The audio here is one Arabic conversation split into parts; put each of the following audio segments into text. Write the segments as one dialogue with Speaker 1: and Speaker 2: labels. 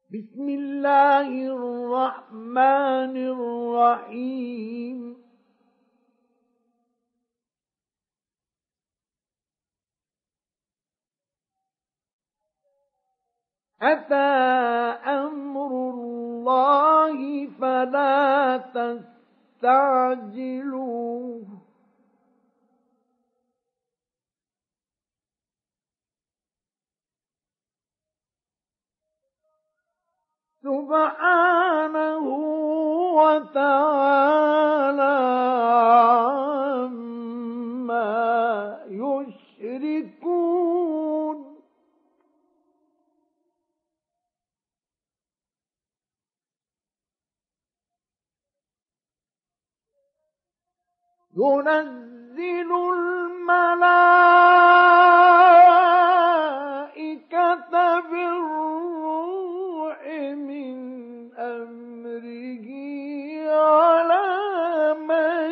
Speaker 1: بسم الله الرحمن الرحيم أتى أمر الله فلا تستعجلوه سبحانه وتعالى عما يشركون ينزل الملائكة بالروح من أمره على من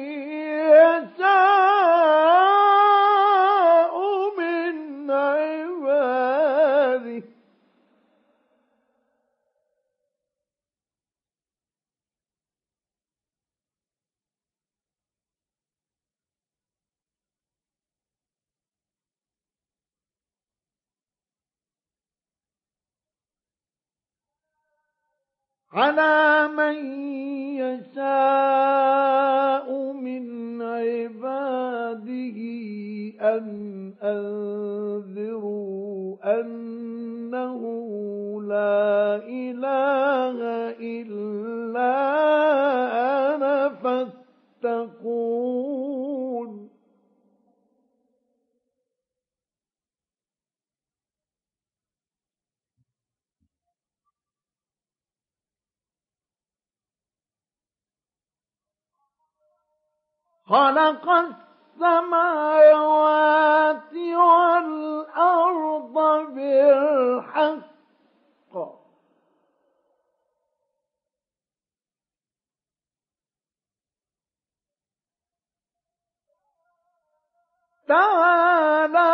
Speaker 1: يشاء من عباده على من يشاء من عباده أن أنذروا أنه لا إله إلا أنا فاتقون خلق السماوات والأرض بالحق تعالى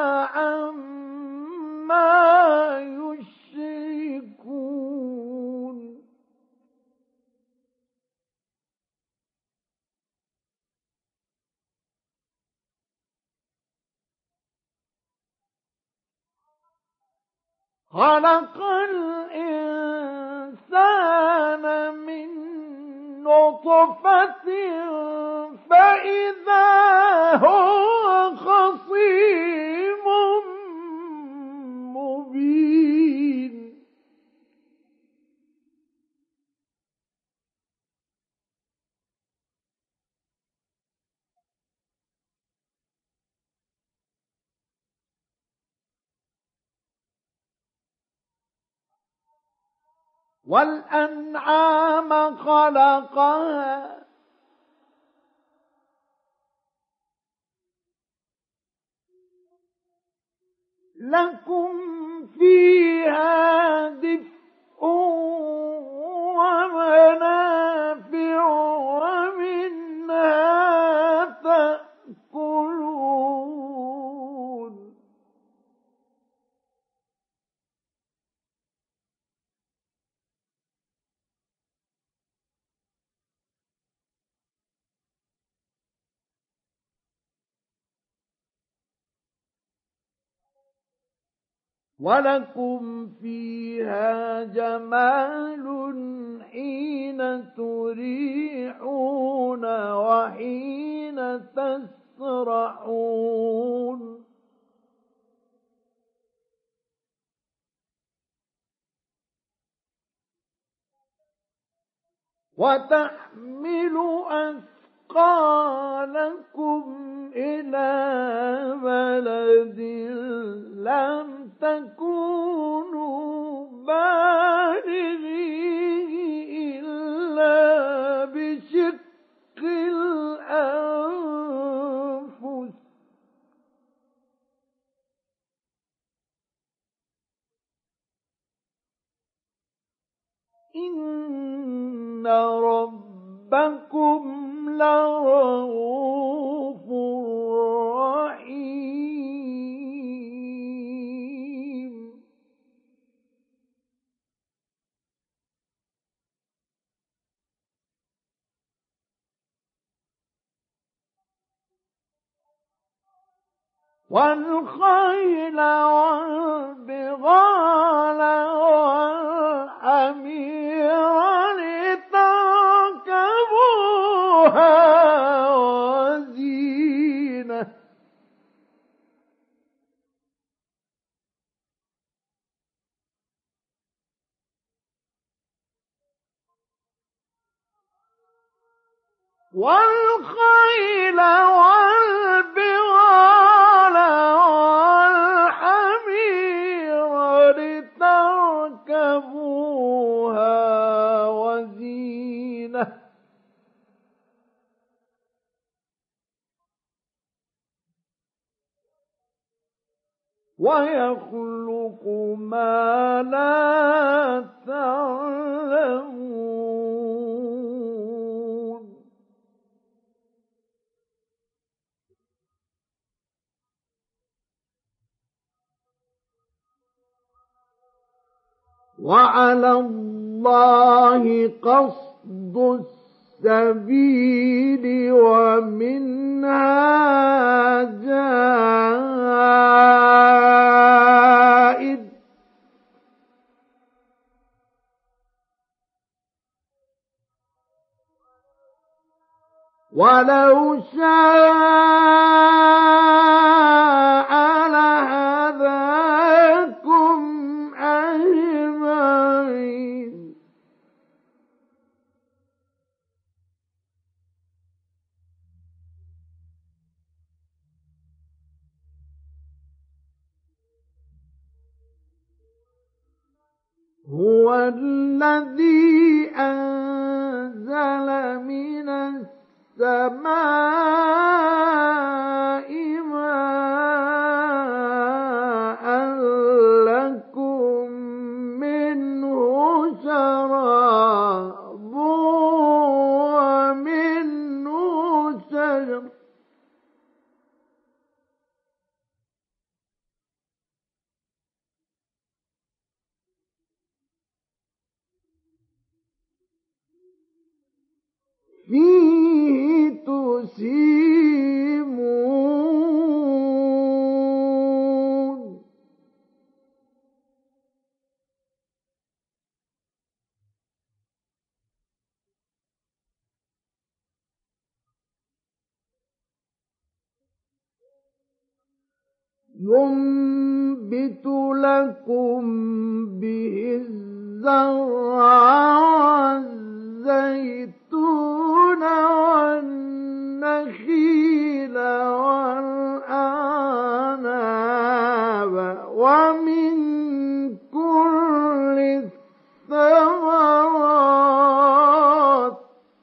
Speaker 1: عما يشركون خلق الإنسان من نطفة فإذا هو خصيم مبين والأنعام خلقها لكم فيها دفء ومنافع ومنها تأكلون ولكم فيها جمال حين تريحون وحين تسرحون وتحمل أثقالكم إلى بلد لم تكونوا بالغيه إلا بشق الأنفس إن ربكم لرؤوف رحيم والخيل والبغال والحمير لتركبوها وزينة والخيل والبغال والحمير لتركبوها وزينة ويخلق ما لا تعلمون وعلى الله قصد السبيل ومنها جائر ولو شاء لهداكم أجمعين هو الذي أنزل من السماء ماء لكم منه شراب ومنه شجر فيه تسيمون ينبت لكم به الزرع والزيتون والنخيل والأعناب ومن كل الثمرات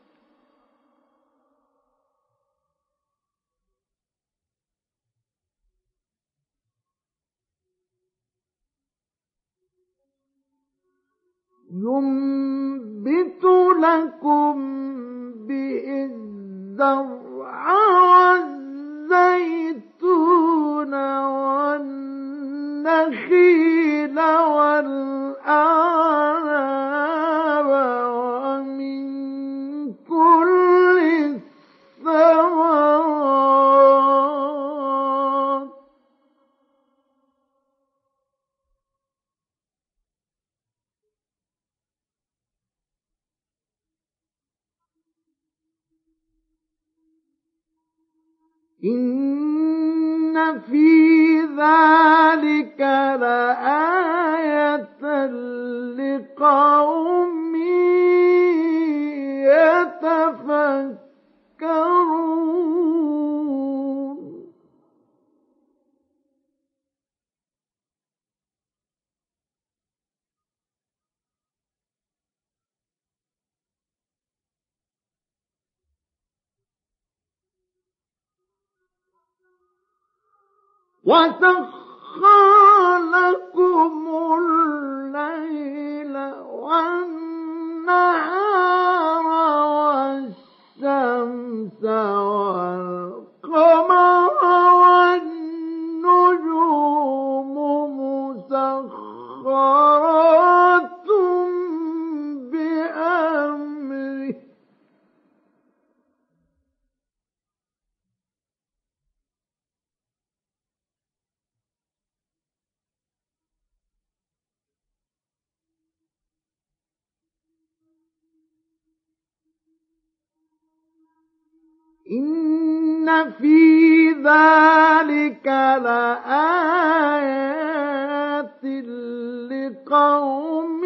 Speaker 1: ينبت لكم به الزرع والزيتون والنخيل والأعناب ومن كل الثمرات إن في ذلك لآية لقوم يتفكرون وسخر لكم الليل والنهار والشمس والقمر والنجوم مسخرات بأمره إن في ذلك لآيات لقوم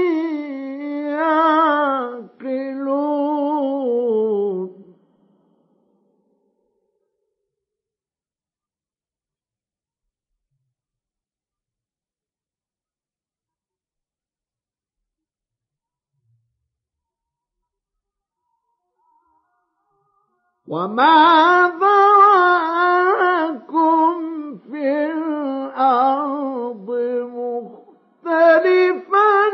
Speaker 1: يعقلون وما ذرأكم في الأرض مختلفا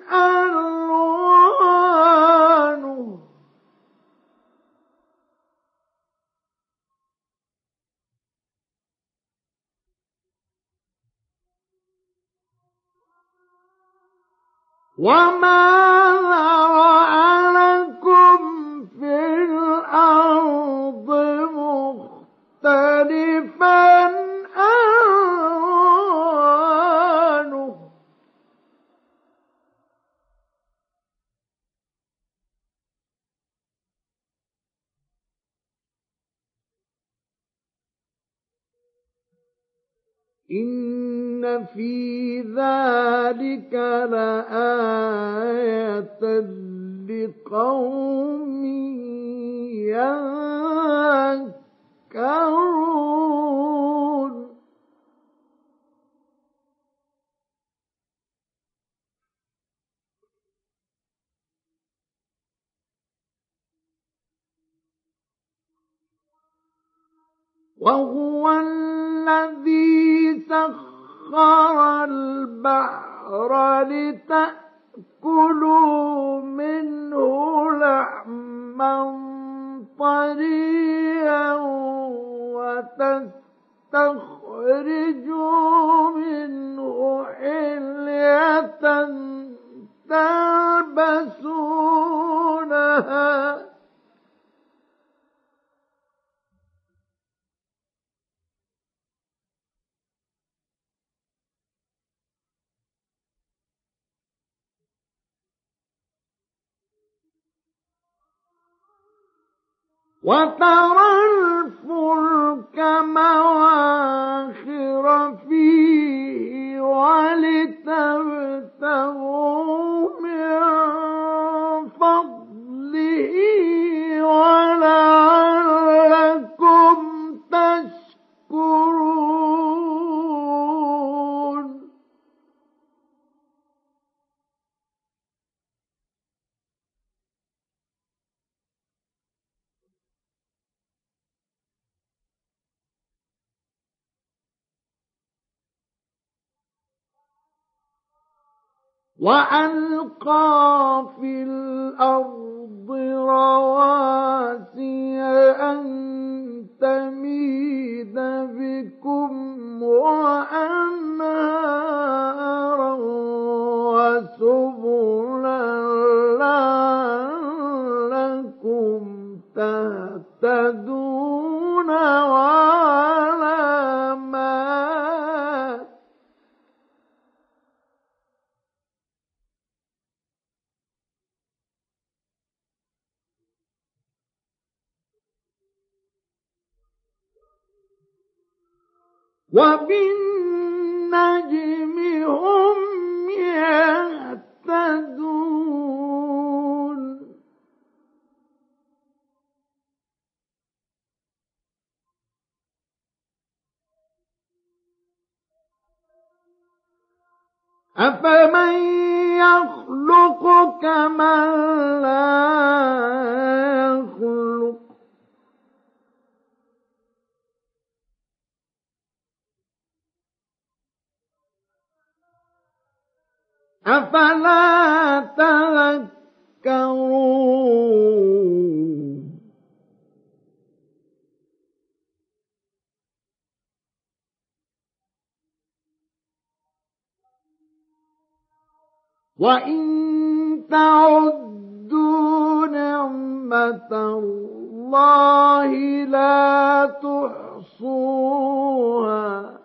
Speaker 1: ألوانه وما ذرأ لكم في الأرض مختلفا ألوانه إن في ذلك لآية لقوم يذكرون وهو الذي سخر البحر لتأكلوا منه لحما طريا وتستخرجوا منه حلية تلبسونها وترى الفلك مواخر فيه ولتبتغوا من فضله ولعلكم تشكرون وألقى في الأرض رواسي أن تميد بكم وأنهارا وسبلا لعلكم تهتدون وعلامات وبالنجم هم يهتدون أفمن يخلق كمن لا يخلق أفلا تذكرون وإن تعدوا نعمة الله لا تحصوها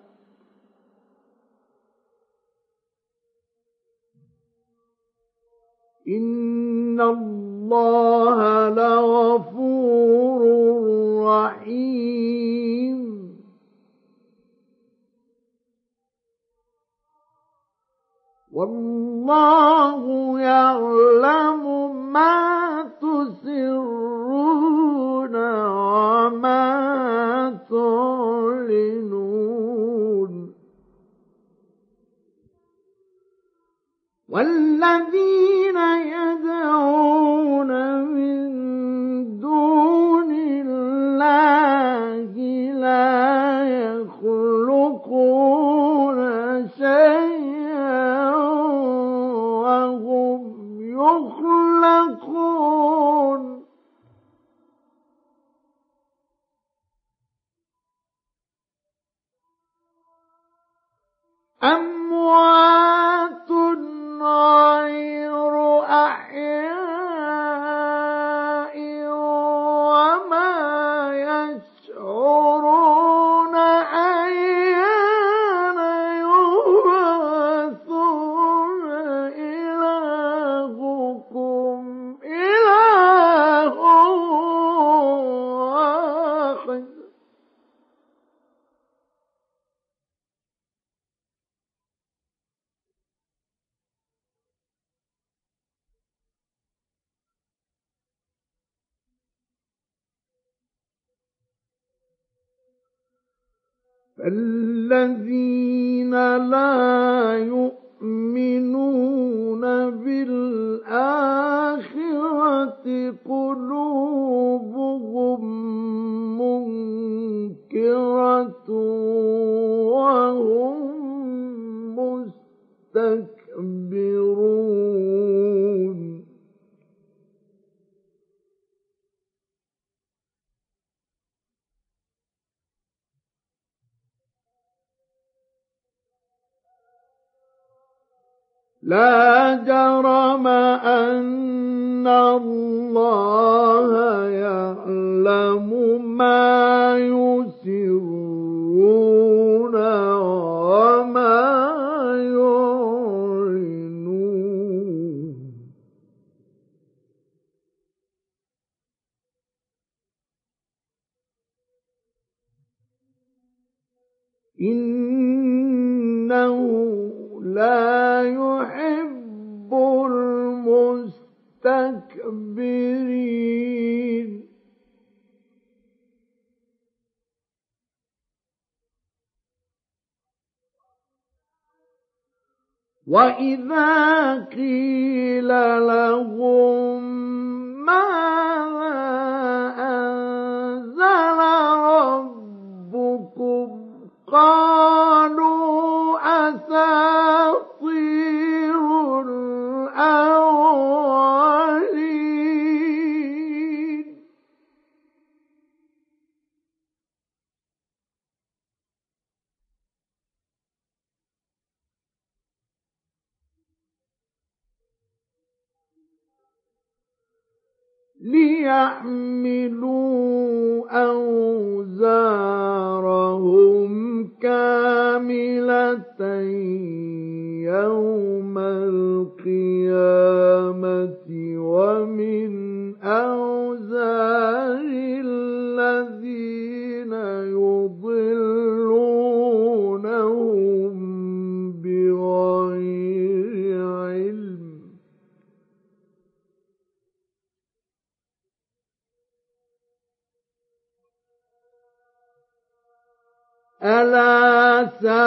Speaker 1: إن الله لغفور والله يعلم ما تسرون وما تعلنون والذين يدعون من دون الله لا يخلقون شيئا وهم يخلقون أموات غير أحياء وما يشعرون أيان يبعثون إلهكم إله واحد فالذين لا يؤمنون بالآخرة قلوبهم منكرة وهم مستكبرون لا جرم أن الله يعلم ما يسرون وما يعلنون إنه لا يحب المستكبرين وإذا قيل لهم ماذا أنزل ربكم قالوا أساطير الأولين ليحملوا أوزارهم كاملة يوم القيامة ومن أوزار الذين يضلونهم بغير علم ألا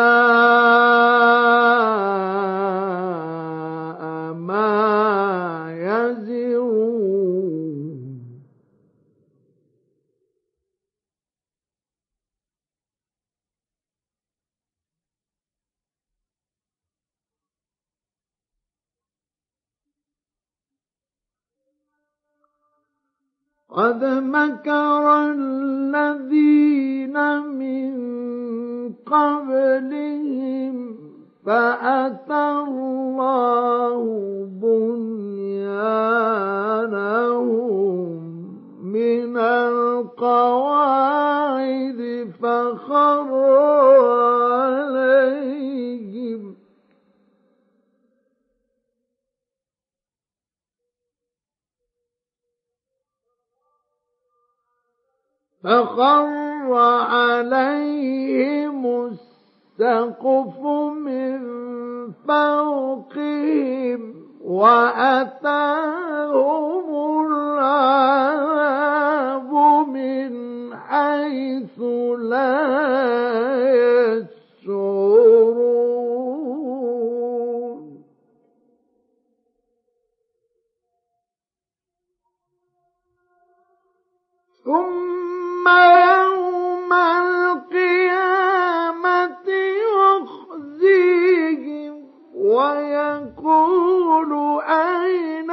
Speaker 1: ساء ما يزرون قد مكر الذين من قبلهم فأتى الله بنيانهم من القواعد فخر عليهم السقف من فوقهم وأتاهم العذاب من حيث لا يشعرون ثم يوم القيامة يخزيهم ويقول أين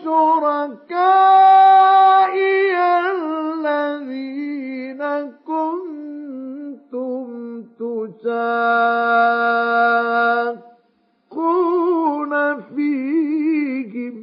Speaker 1: شركائي الذين كنتم تشاقون فيهم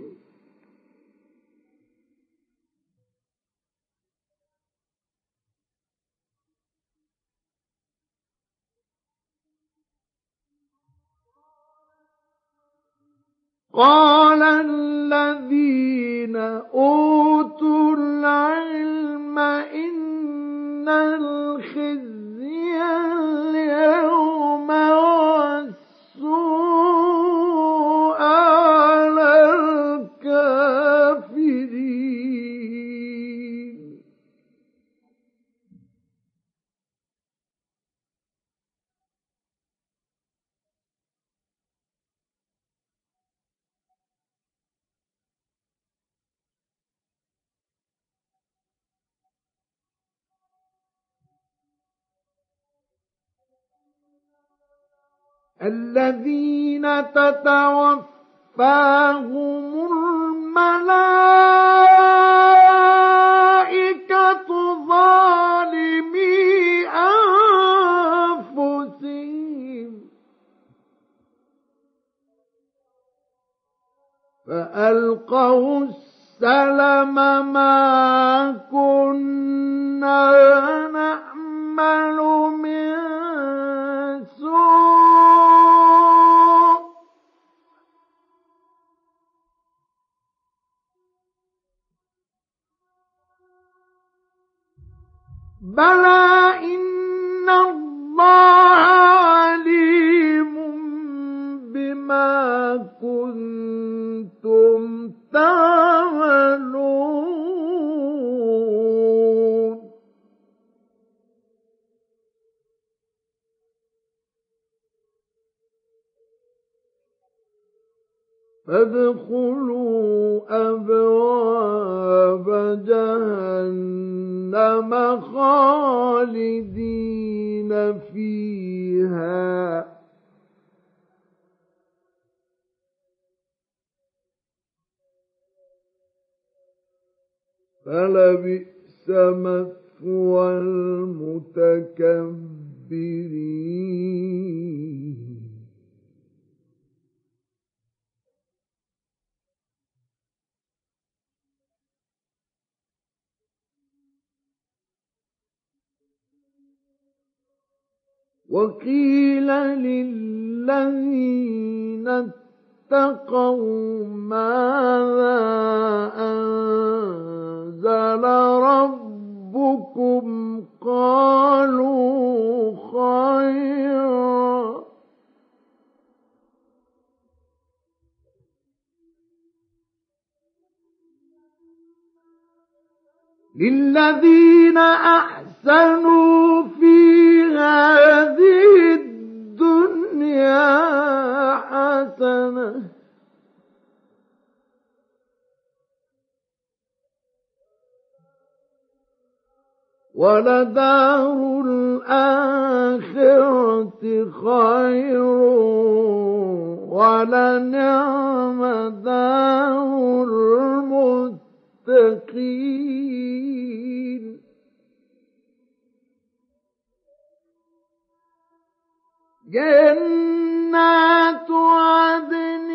Speaker 1: قال الذين أوتوا العلم إن الخزي اليوم والسوء على الكافرين الذين تتوفاهم الملائكة ظالمي أنفسهم فألقوا السلم ما كنا نعمل من سوء بلى إن الله عليم بما كنتم تعملون فادخلوا أبواب جهنم خالدين فيها فلبئس مثوى المتكبرين وقيل للذين اتقوا ماذا أنزل ربكم قالوا خيرا للذين أحسنوا في هذه الدنيا حسنة ولدار الآخرة خير ولنعم دار المتقين جنات عدن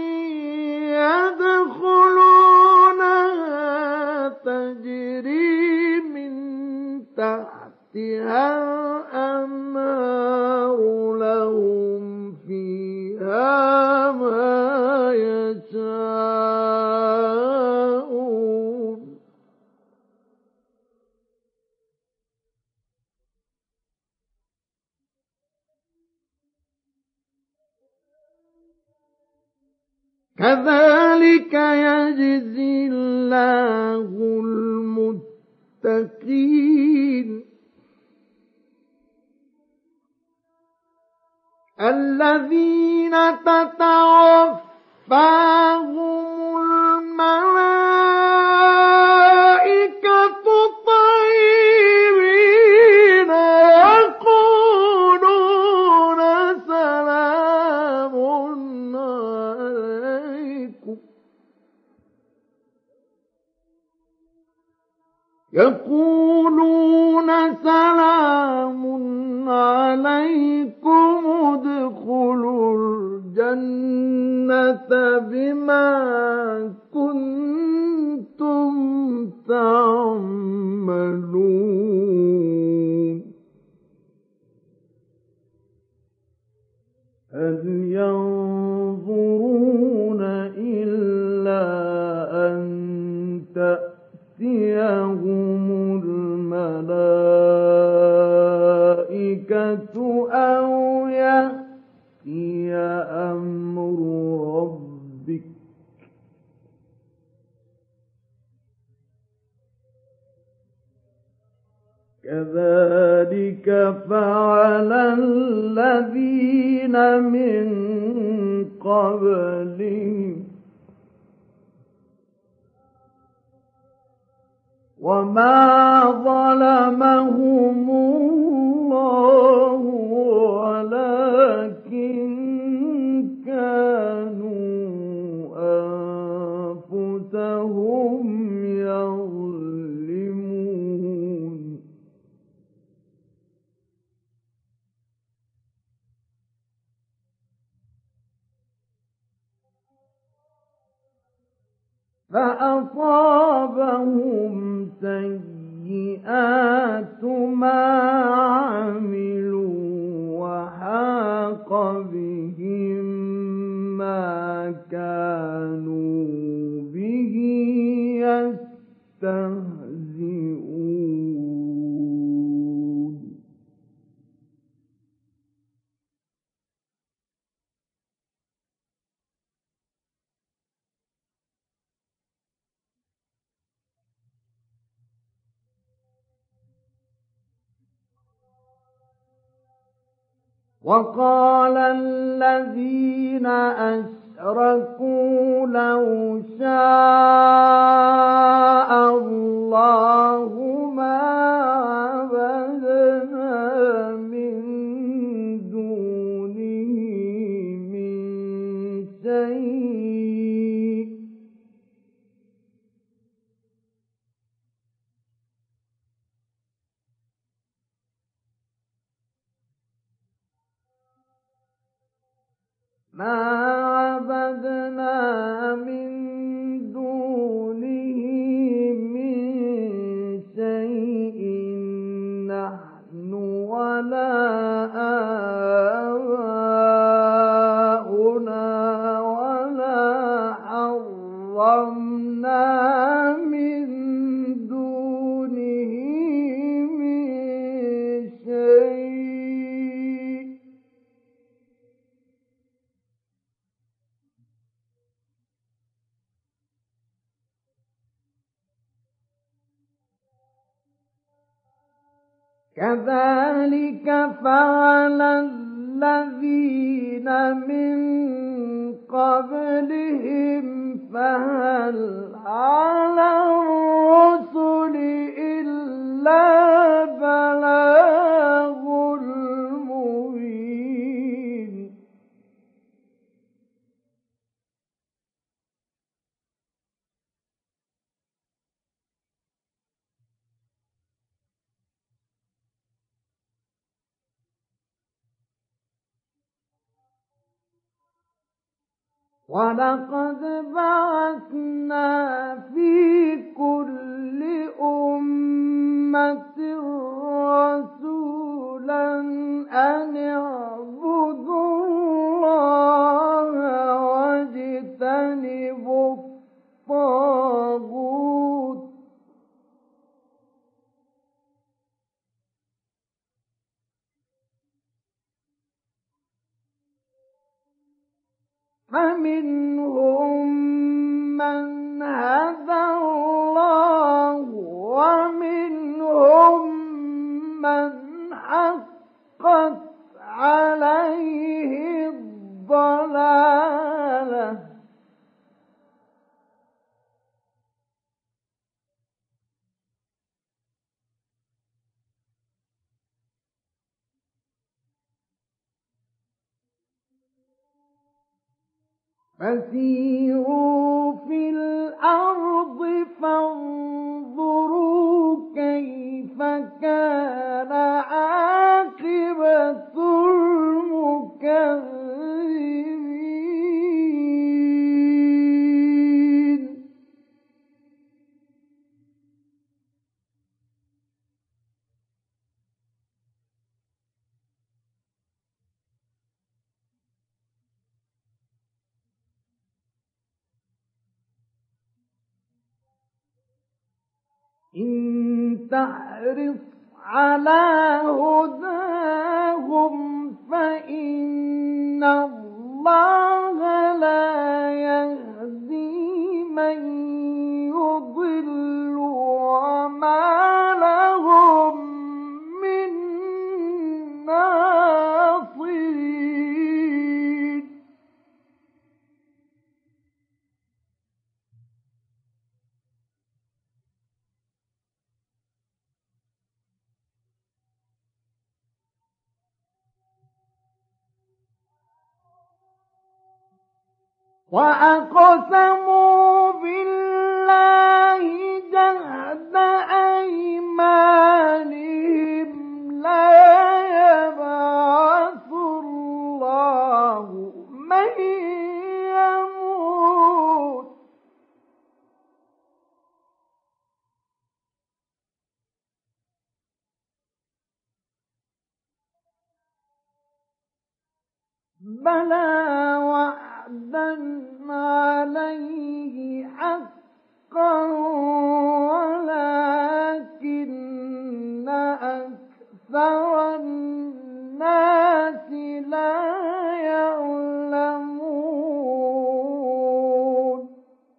Speaker 1: يدخلونها تجري من تحتها الأنهار لهم فيها ما يشاءون كذلك يجزي الله المتقين الذين تتوفاهم الملائكة طيبين يقولون سلام عليكم ادخلوا الجنة بما كنتم تعملون هل ينظرون إلا أن تأتيهم الملائكة أو يأتي أمر ربك كذلك فعل الذين من قبلهم وما ظلمهم الله ولكن كانوا أنفسهم يظلمون فأصابهم سيئات ما عملوا وحاق بهم ما كانوا به يستهزئون وقال الذين أشركوا لو شاء الله ما عبدنا من دونه من شيء ما عبدنا من دونه من شيء نحن ولا آباؤنا ولا حرمنا من دونه من شيء كذلك فعل الذين من قبلهم فهل على الرسل إلا بلاغ المبين ولقد بعثنا في كل أمة رسولا أن اعبدوا الله واجتنبوا الطاغوت فمنهم من هدى الله ومنهم من حقت عليه الضلالة فسيروا في الأرض فانظروا كيف كان عاقبة المكذبين إن تحرص على هداهم فإن الله لا يهدي من يضل وما لهم من ناصرين وأقسموا بالله جهد أيمانهم لا يبعث الله من يموت بلى وعدا عليه حقا ولكن أكثر الناس لا يعلمون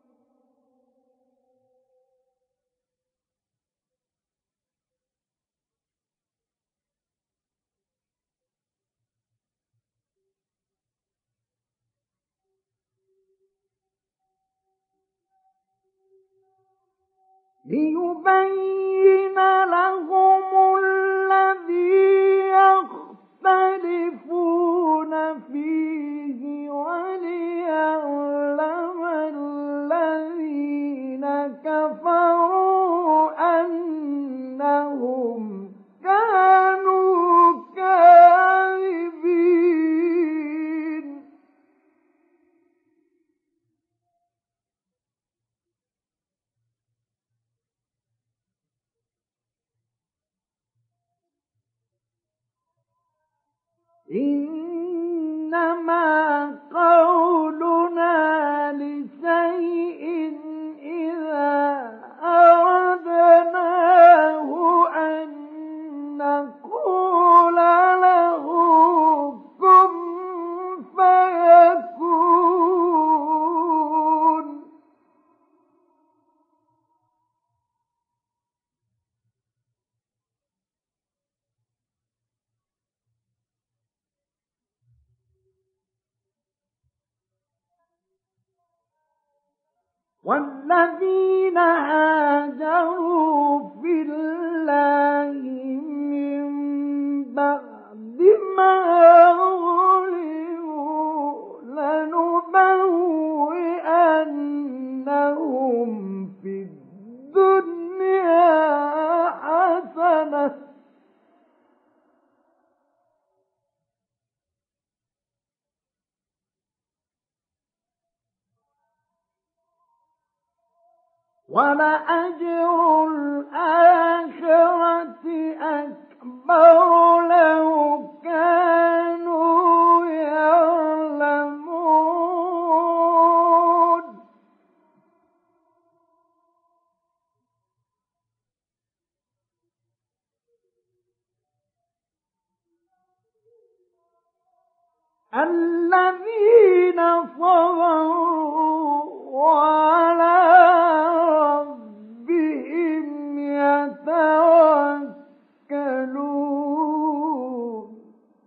Speaker 1: ليبين لهم الذي يختلفون فيه وليعلم الذين كفروا أنهم كانوا كاذبين إنما قولنا لشيء إذا أردناه أن نقول له كن فيكون والذين هاجروا في الله من بعد ما غلبوا لنبوئنهم في الدنيا حسنة ولأجر الآخرة أكبر لو كانوا يعلمون الذين صبروا وعلى ربهم يتوكلون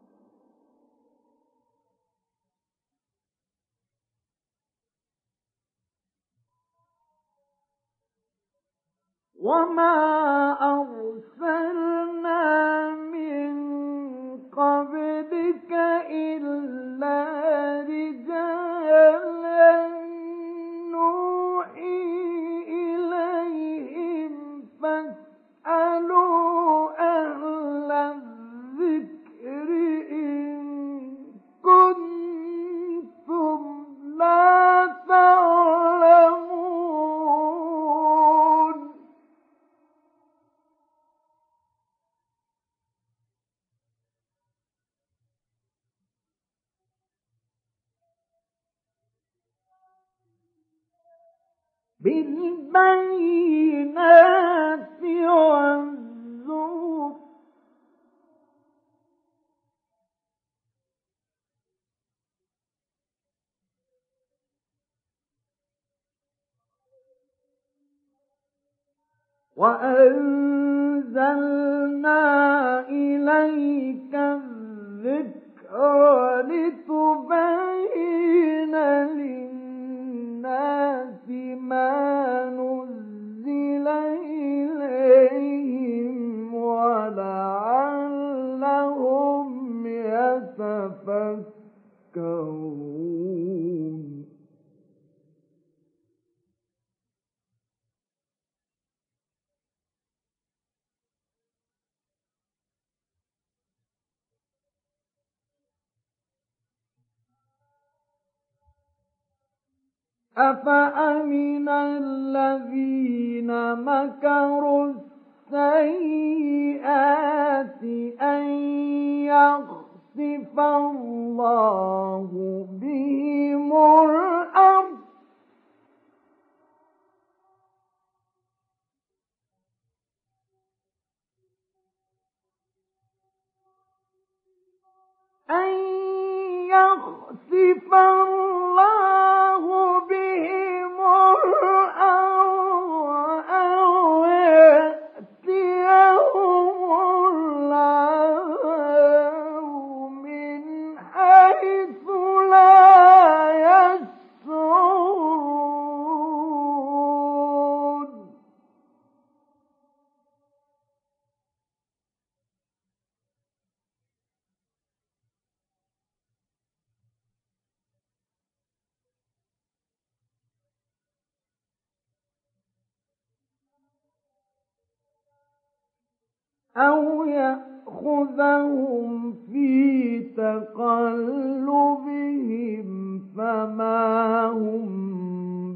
Speaker 1: وما أرسلنا من قبلك إلا رجالا نوحي إليهم فاسألوا أهل الذكر إن كنتم لا تعلمون بالبينات والزبر وأنزلنا إليك الذكر لتبين للناس ما نزل إليهم ولعلهم يتفكرون أفأمن الذين مكروا السيئات أن يخسف الله بهم الأرض أن يخسف الله بهم الأرض أو يأتيهم العذاب من حيث لا يشعرون أو يأخذهم في تقلبهم فما هم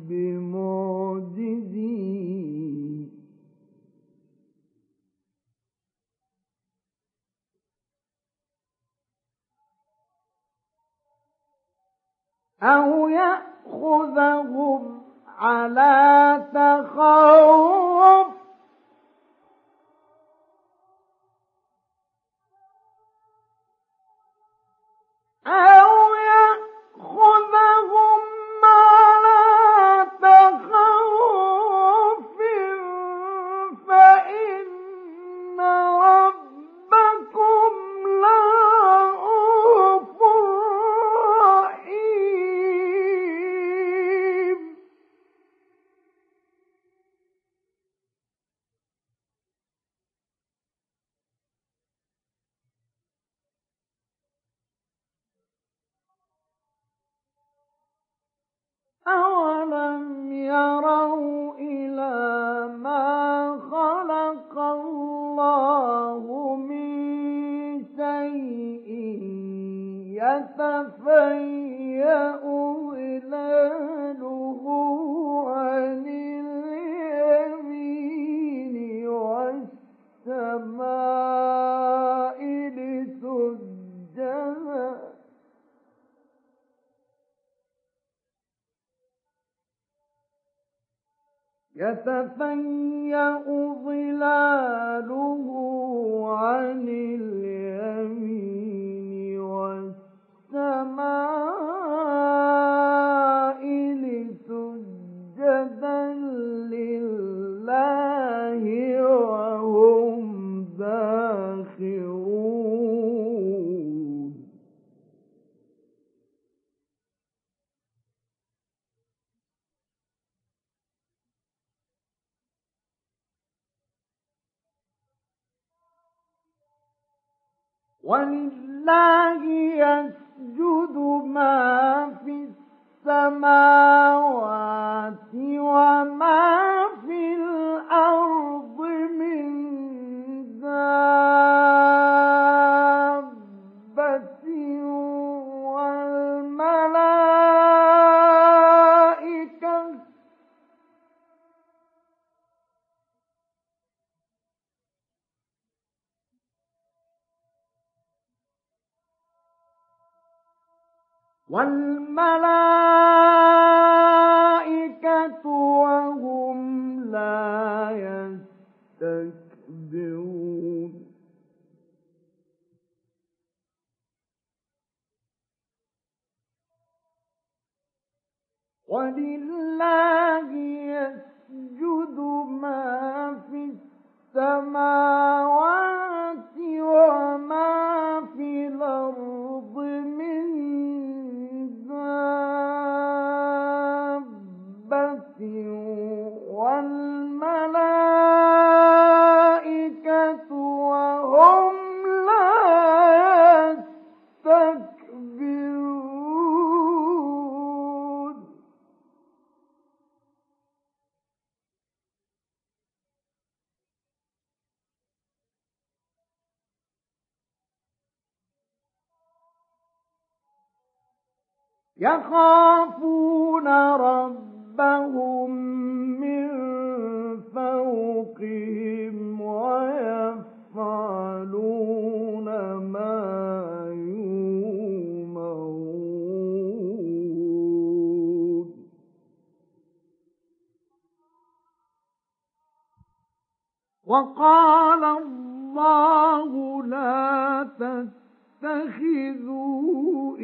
Speaker 1: بمعجزين أو يأخذهم على تخوف أو يأخذهم على تخوف فإن ربكم لرءوف رحيم أولم يروا إلى ما خلق الله من شيء يتفيأ ظلاله عن اليمين والشمائل سجدا يتفيأ ظلاله عن اليمين والشمائل ولله يسجد ما في السماوات وما في الأرض من دابة والملائكة وهم لا يستكبرون ولله يسجد ما في السماوات وما في الأرض من دابة والملائكة وهم لا يستكبرون يخافون ربهم من فوقهم ويفعلون ما يؤمرون وقال الله لا تتخذوا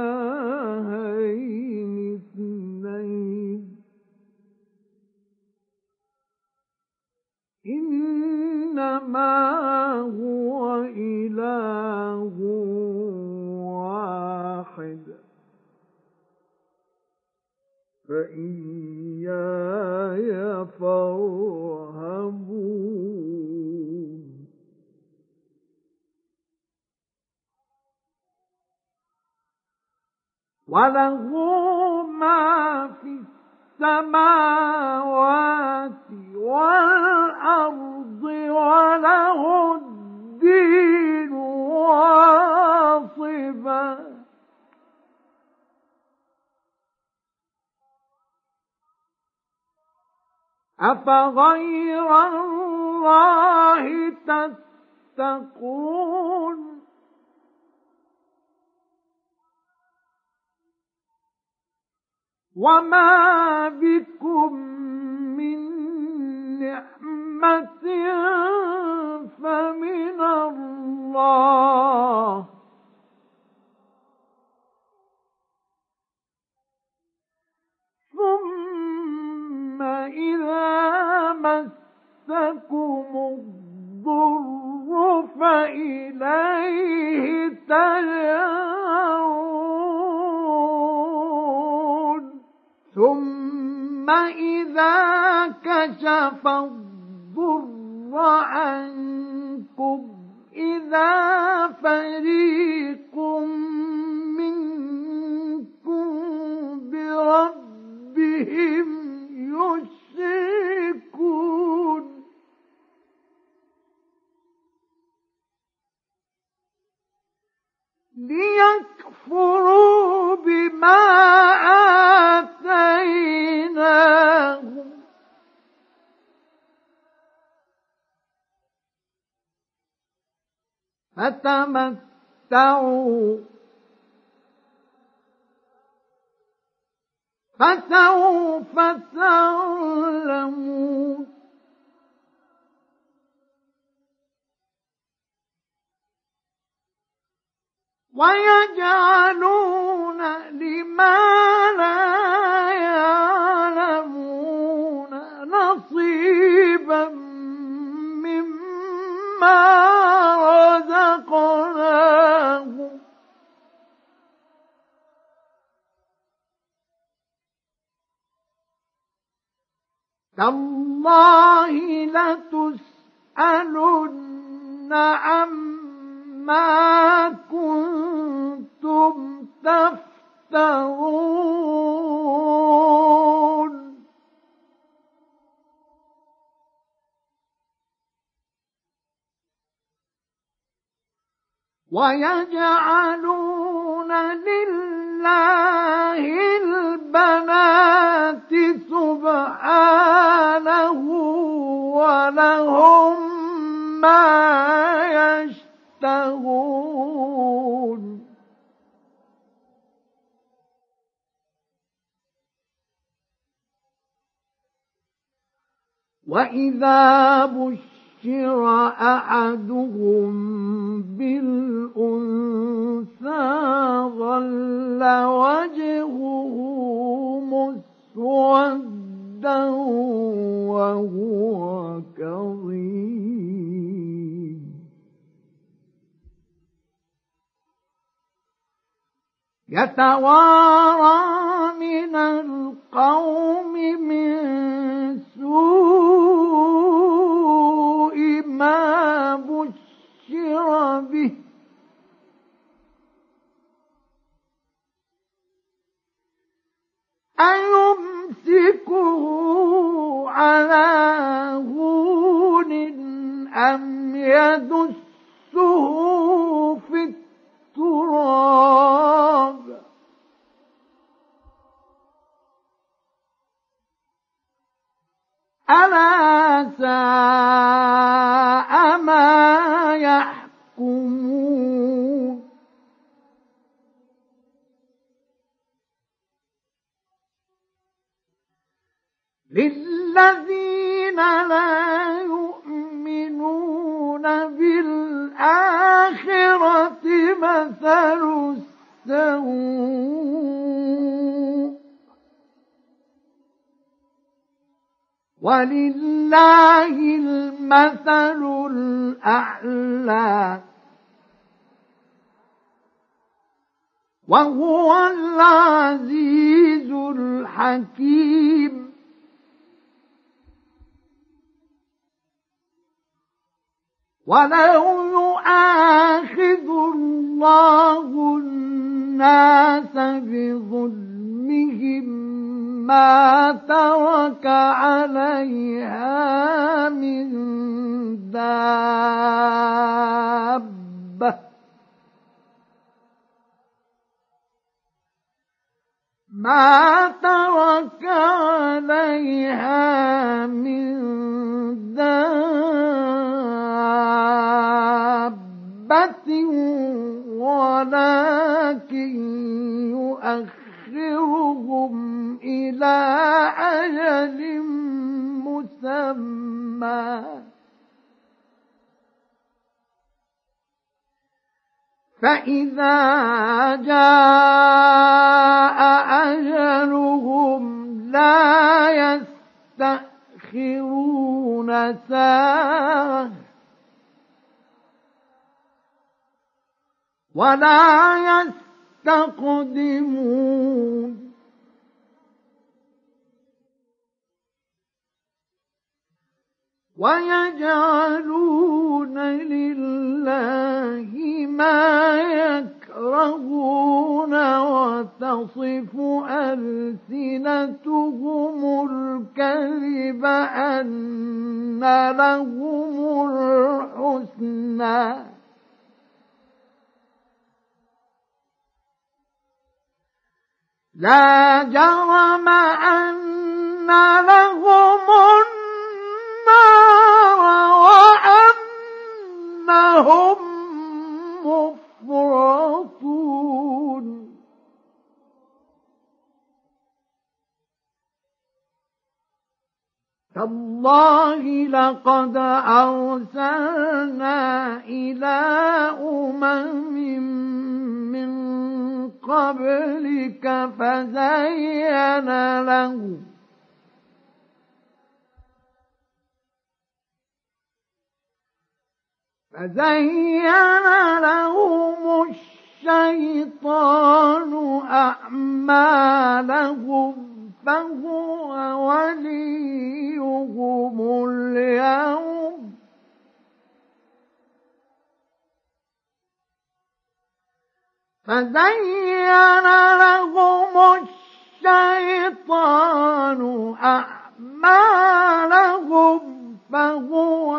Speaker 1: إلهين اثنين إنما هو إله واحد فإياي فارهبون وله ما في السماوات والأرض وله الدين واصبا أفغير الله تتقون وما بكم من نعمة فمن الله ثم إذا مسكم الضر فإليه تجأرون ثم إذا كشف الضر عنكم إذا فريق منكم بربهم يشركون ليكفروا بما آتيناهم فتمتعوا فسوف تعلمون ويجعلون لما لا يعلمون نصيبا مما رزقناهم تالله لتسألن عما ما كنتم تفترون ويجعلون لله البنات سبحانه ولهم ما يشتهون وإذا بشر أحدهم بالأنثى ظل وجهه مسودا وهو كظيم يتوارى من القوم من سوء ما بشر به أيمسكه على هون أم يدسه في التراب ألا ساء ما يحكمون للذين لا يؤمنون بالآخرة مثل السوء ولله المثل الأعلى وهو العزيز الحكيم ولو يؤاخذ الله الناس بظلمهم ما ترك عليها من دابة ما ترك عليها من دابة ولكن يؤخرهم إلى أجل مسمى فإذا جاء أجلهم لا يستأخرون ساعة ولا يستقدمون ويجعلون لله ما يكرهون وتصف ألسنتهم الكذب أن لهم الحسنى لا جرم أن لهم النار وأنهم مفرطون تالله لقد أرسلنا إلى أمم من قبلك فزين لهم الشيطان أعمالهم فهو وليهم اليوم فزين لهم الشيطان أعمالهم فهو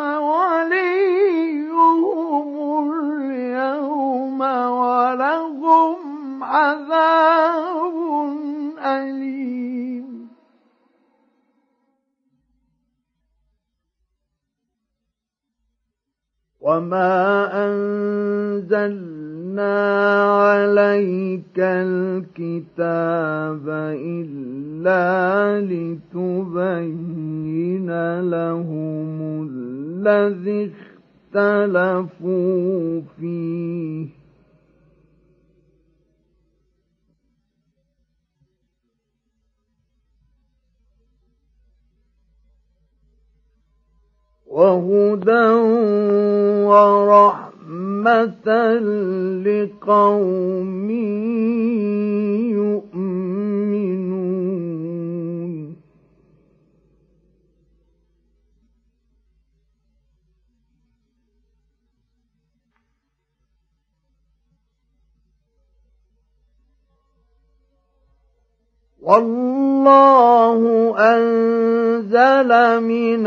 Speaker 1: وليهم اليوم ولهم عذاب أليم. وما أنزلنا عليك الكتاب إلا لتبين لهم الذي اختلفوا فيه وهدى ورحمة لقوم يؤمنون. والله أنزل من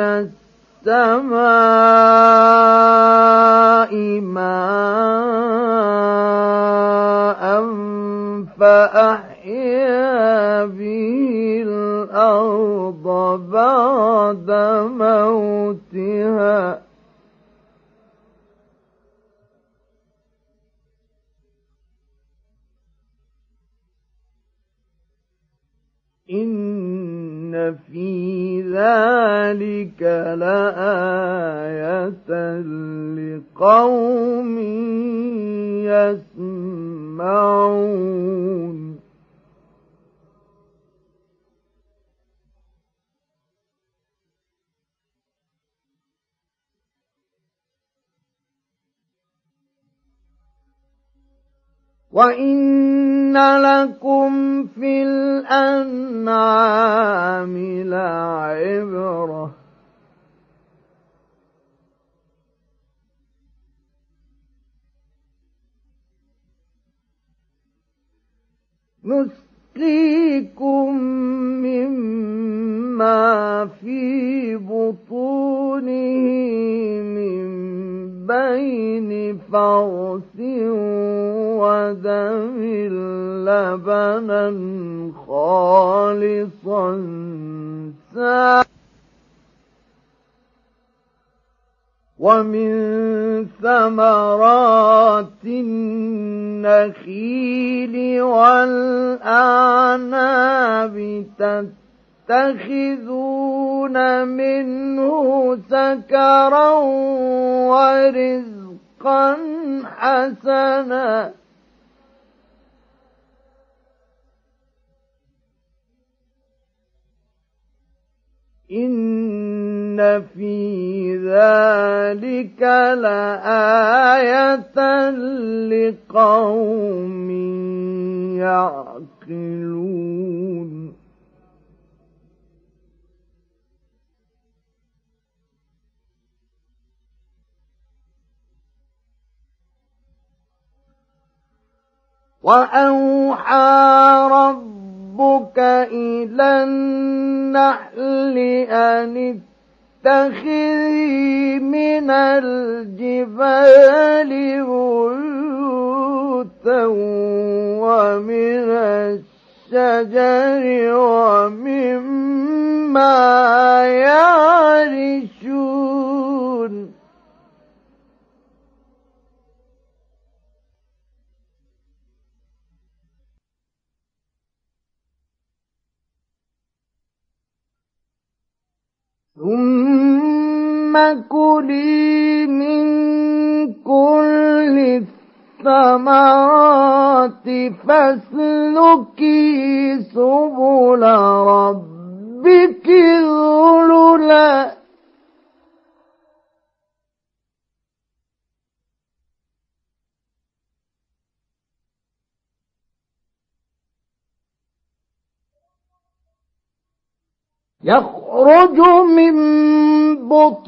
Speaker 1: السماء ماء فأحيا به الأرض بعد موتها إن في ذلك لآية لقوم يسمعون. وَإِنَّ لَكُمْ فِي الْأَنْعَامِ لَعِبْرَةً نسقيكم مما في بطونه من بين فرث ودم لبنا خالصا ومن ثمرات النخيل والأعناب تتخذون منه سكرا ورزقا حسنا إن في ذلك لآية لقوم يعقلون. وأوحى ربك إلى النحل أن اتخذي من الجبال بيوتا ومن الشجر ومما يعرشون ثم كلي من كل الثمرات فاسلكي سبل ربك ذللا يخرج من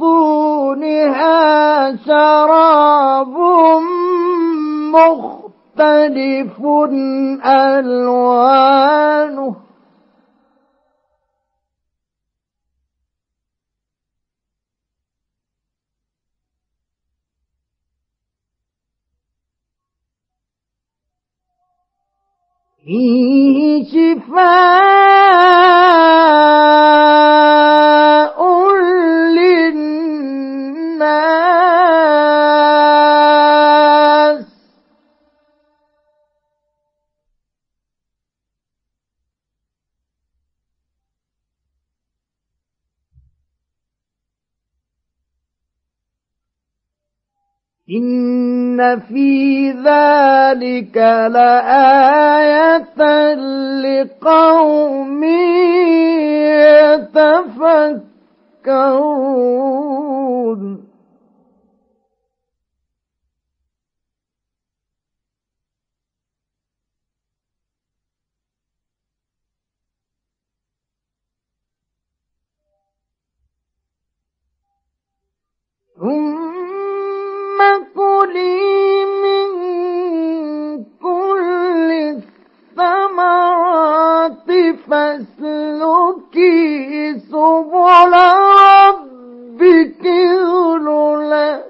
Speaker 1: بطونها شراب مختلف مختلف ألوانه فيه شفاء للناس إن في ذلك لآية لقوم يتفكرون ثم كلي من كل الثمرات فاسلكي سبل ربك ذللا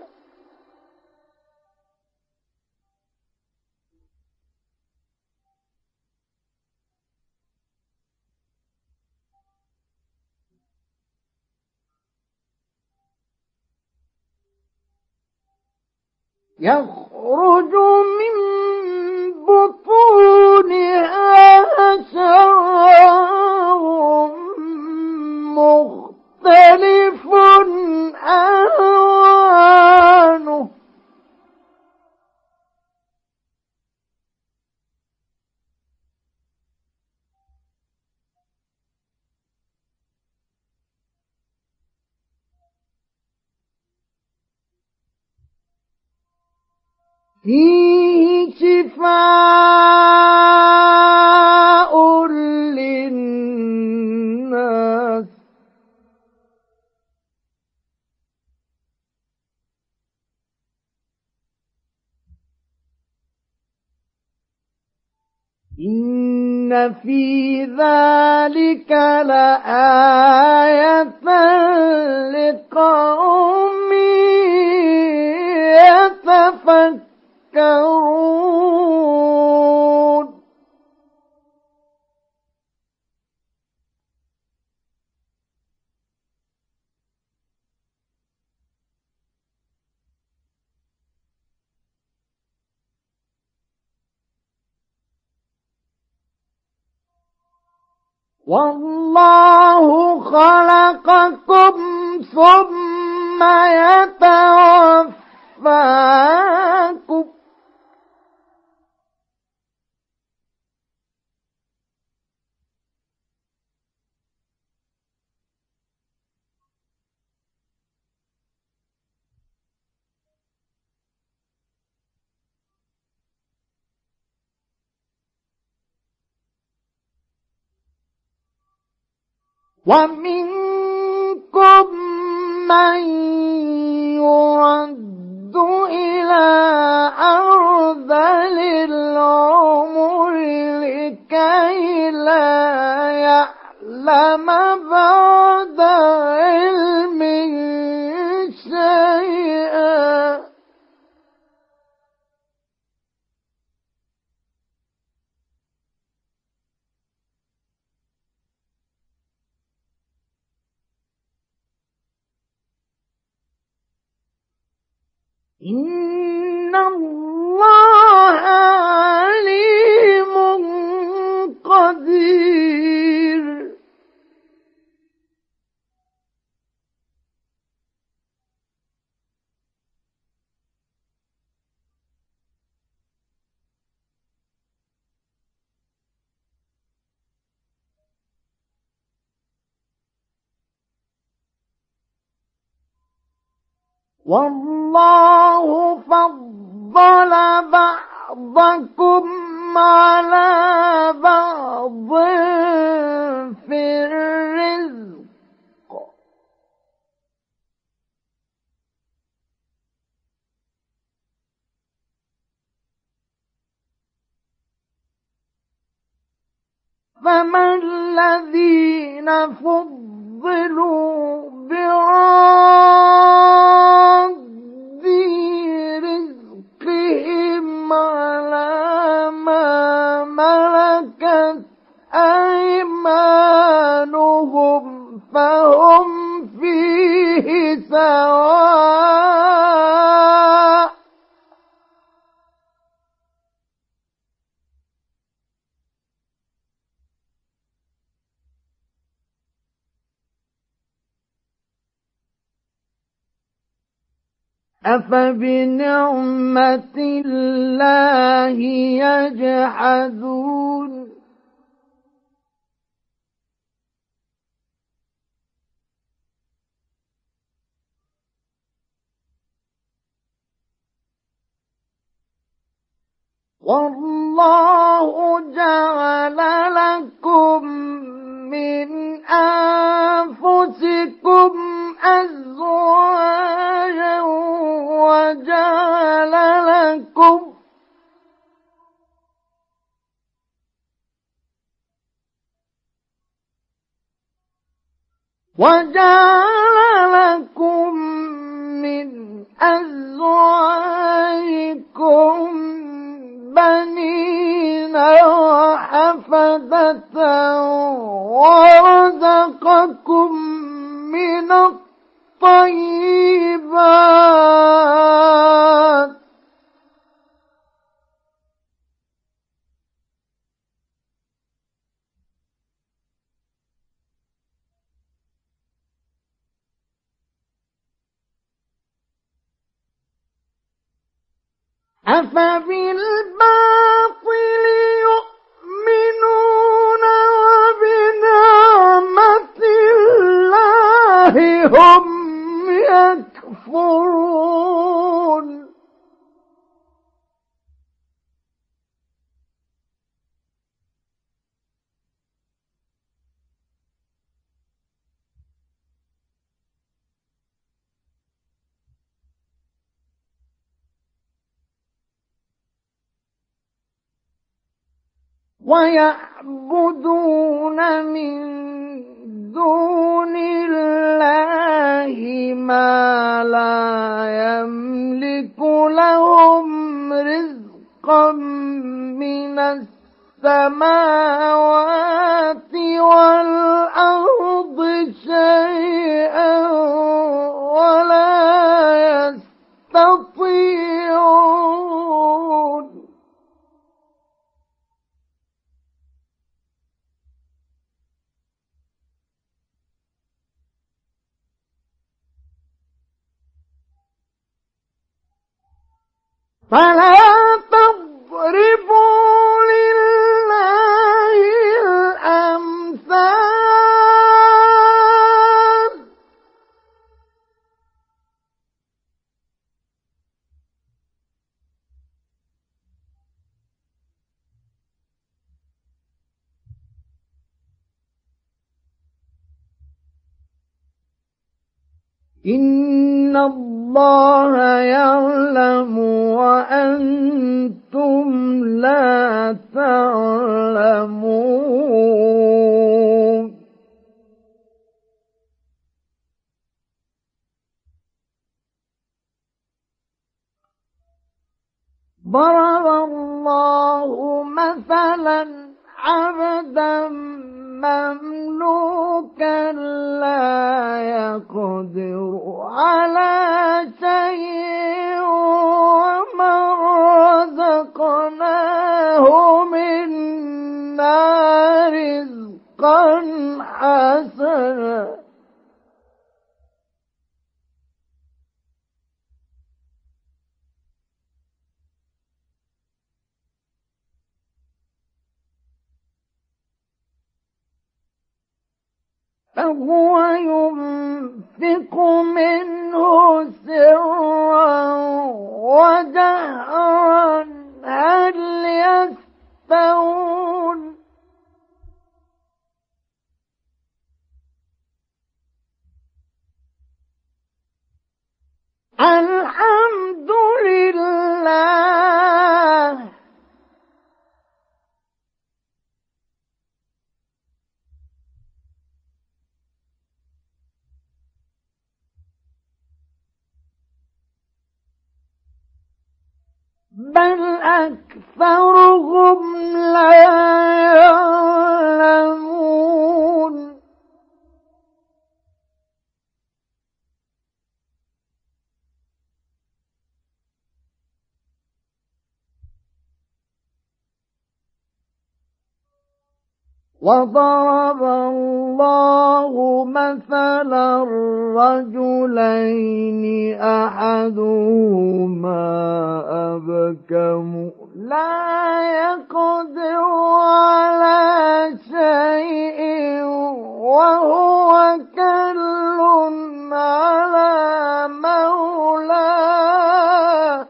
Speaker 1: يخرج من بطونها شراب مختلف ألوانه فيه شفاء للناس إن في ذلك لآية لقوم يتفكرون والله خلقكم ثم يتوفاكم ومنكم من يرد إلى أرذل العمر لكي لا يعلم بعد علم شيئا إن الله عليم قدير والله فضل بعضكم على بعض في الرزق فما الذين فضلوا براد رزقهم على ما ملكت أيمانهم فهم فيه سواء أفبنعمة الله يجحدون والله جعل لكم من أنفسكم أزواجا وجعل لكم من أزواجكم بنين وحفدة ورزقكم من الطيبات أفبالباطل يؤمنون وبنعمة الله هم يكفرون ويعبدون من دون الله ما لا يملك لهم رزقا من السماوات والأرض شيئا ولا يستطيعون فلا تضربوا لله الأمثال إن الله يعلم وأنتم لا تعلمون ضرب الله مثلا عبدا مملوكا لا يقدر على شيء ومن رزقناه منا رزقا حسنا فهو ينفق منه سرا وجهرا هل يستوون الحمد لله بل أكثرهم لا يعلمون وضرب الله مثلا رجلين أحدهما أبكم لا يقدر على شيء وهو كل على مولاه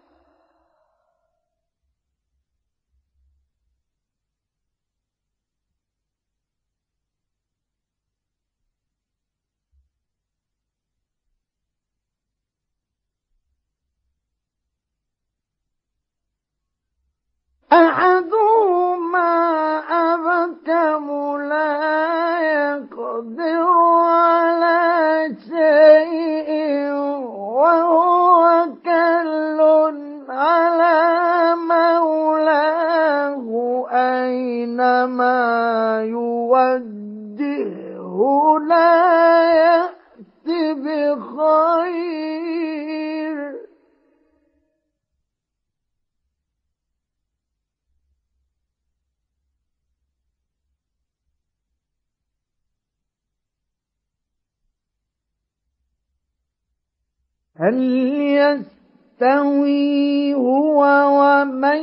Speaker 1: أحدهما أبكم لا يقدر على شيء وهو كل على مولاه أينما يوجهه لا يأتي بخير هل يستوي هو ومن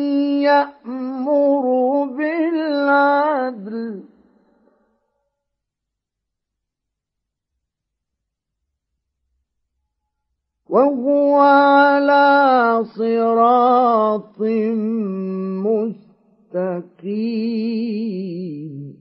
Speaker 1: يأمر بالعدل وهو على صراط مستقيم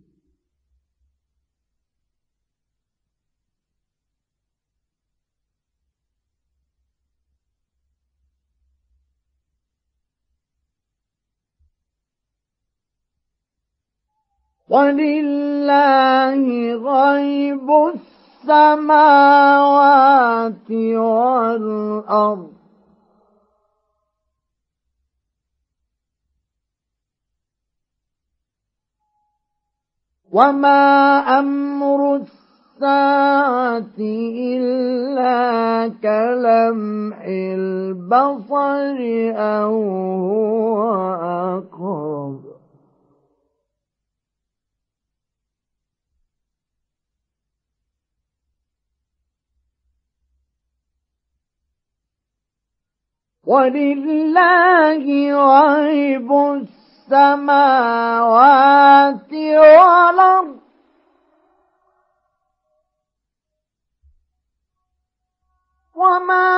Speaker 1: ولله غيب السماوات والأرض وما أمر الساعة إلا كلمح البصر أو هو أقرب ولله غيب السماوات والأرض وما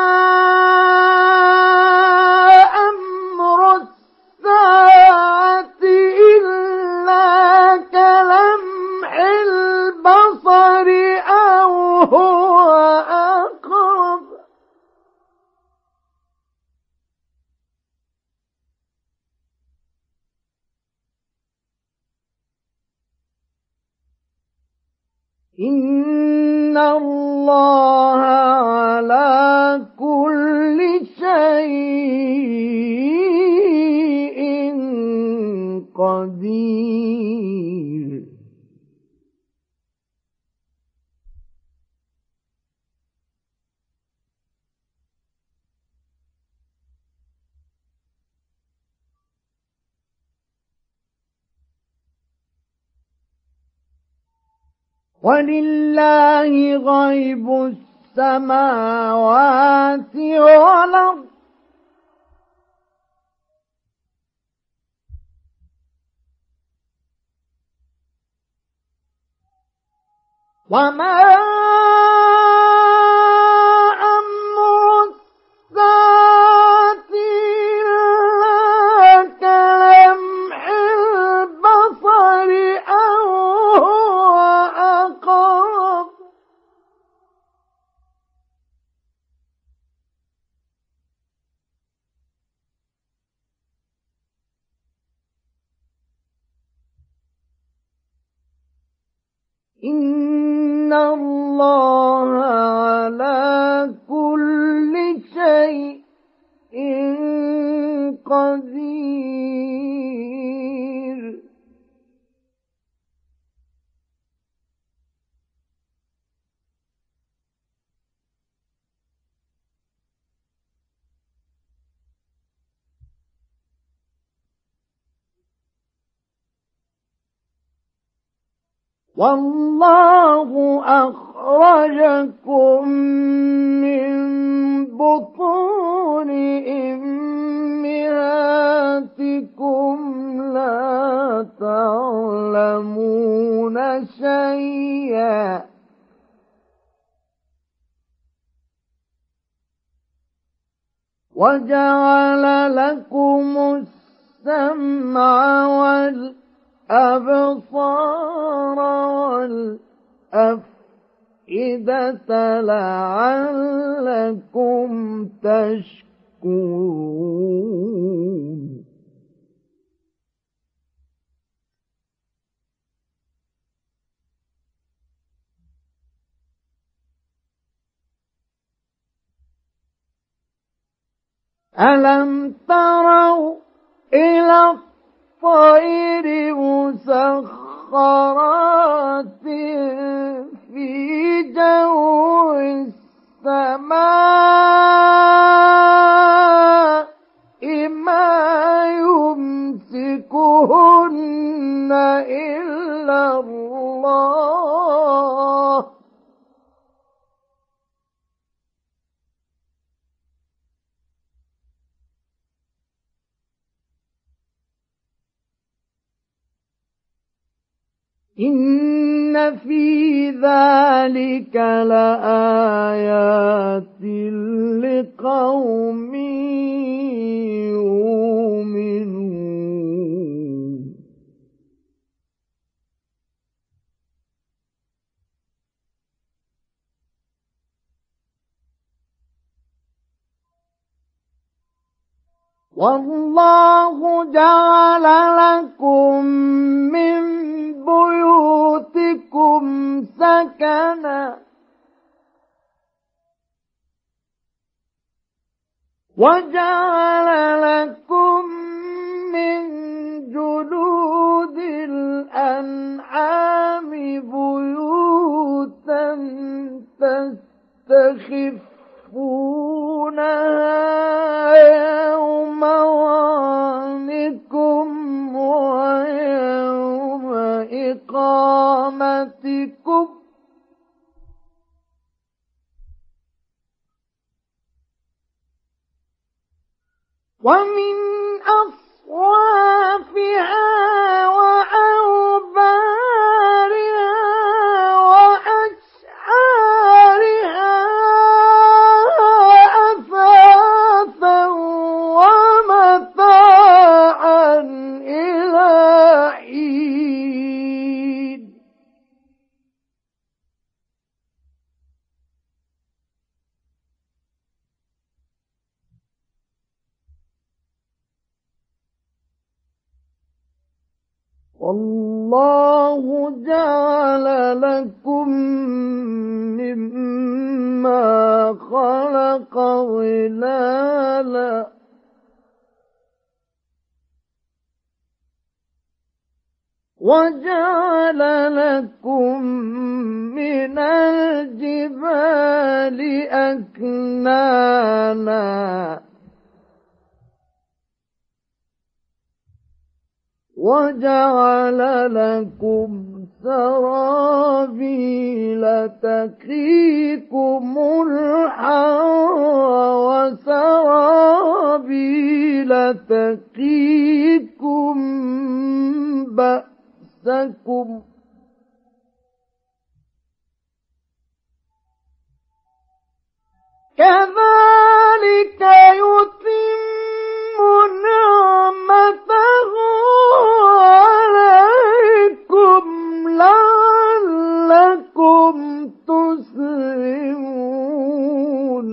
Speaker 1: أمر الساعة إلا كلمح البصر أو هو أقرب إن الله على كل شيء قدير ولله غيب السماوات والأرض وما أمر الساعة إلا كلمح البصر أو هو أقرب إن الله على كل شيء قدير والله أخرجكم من بطون أمهاتكم لا تعلمون شيئا وجعل لكم السمع والأبصار والأفئدة لعلكم تشكرون ألم تروا إلى الطير مسخرات في جو السماء ما يمسكهن إلا الله إن في ذلك لآيات لقوم يؤمنون والله جعل لكم من بيوتكم سكنا وجعل لكم من جلود الأنعام بيوتا تستخفونها يوم ظعنكم ويوم إقامتكم ومن أصوافها وأوبارها وأشعارها أثاثا ومتاعا إلى حين والله جعل لكم مما خلق ظلالا وجعل لكم من الجبال أكنانا وجعل لكم سرابيل تقيكم الحر وسرابيل تقيكم بأسكم كذلك يتم نعمته عليكم لعلكم تسلمون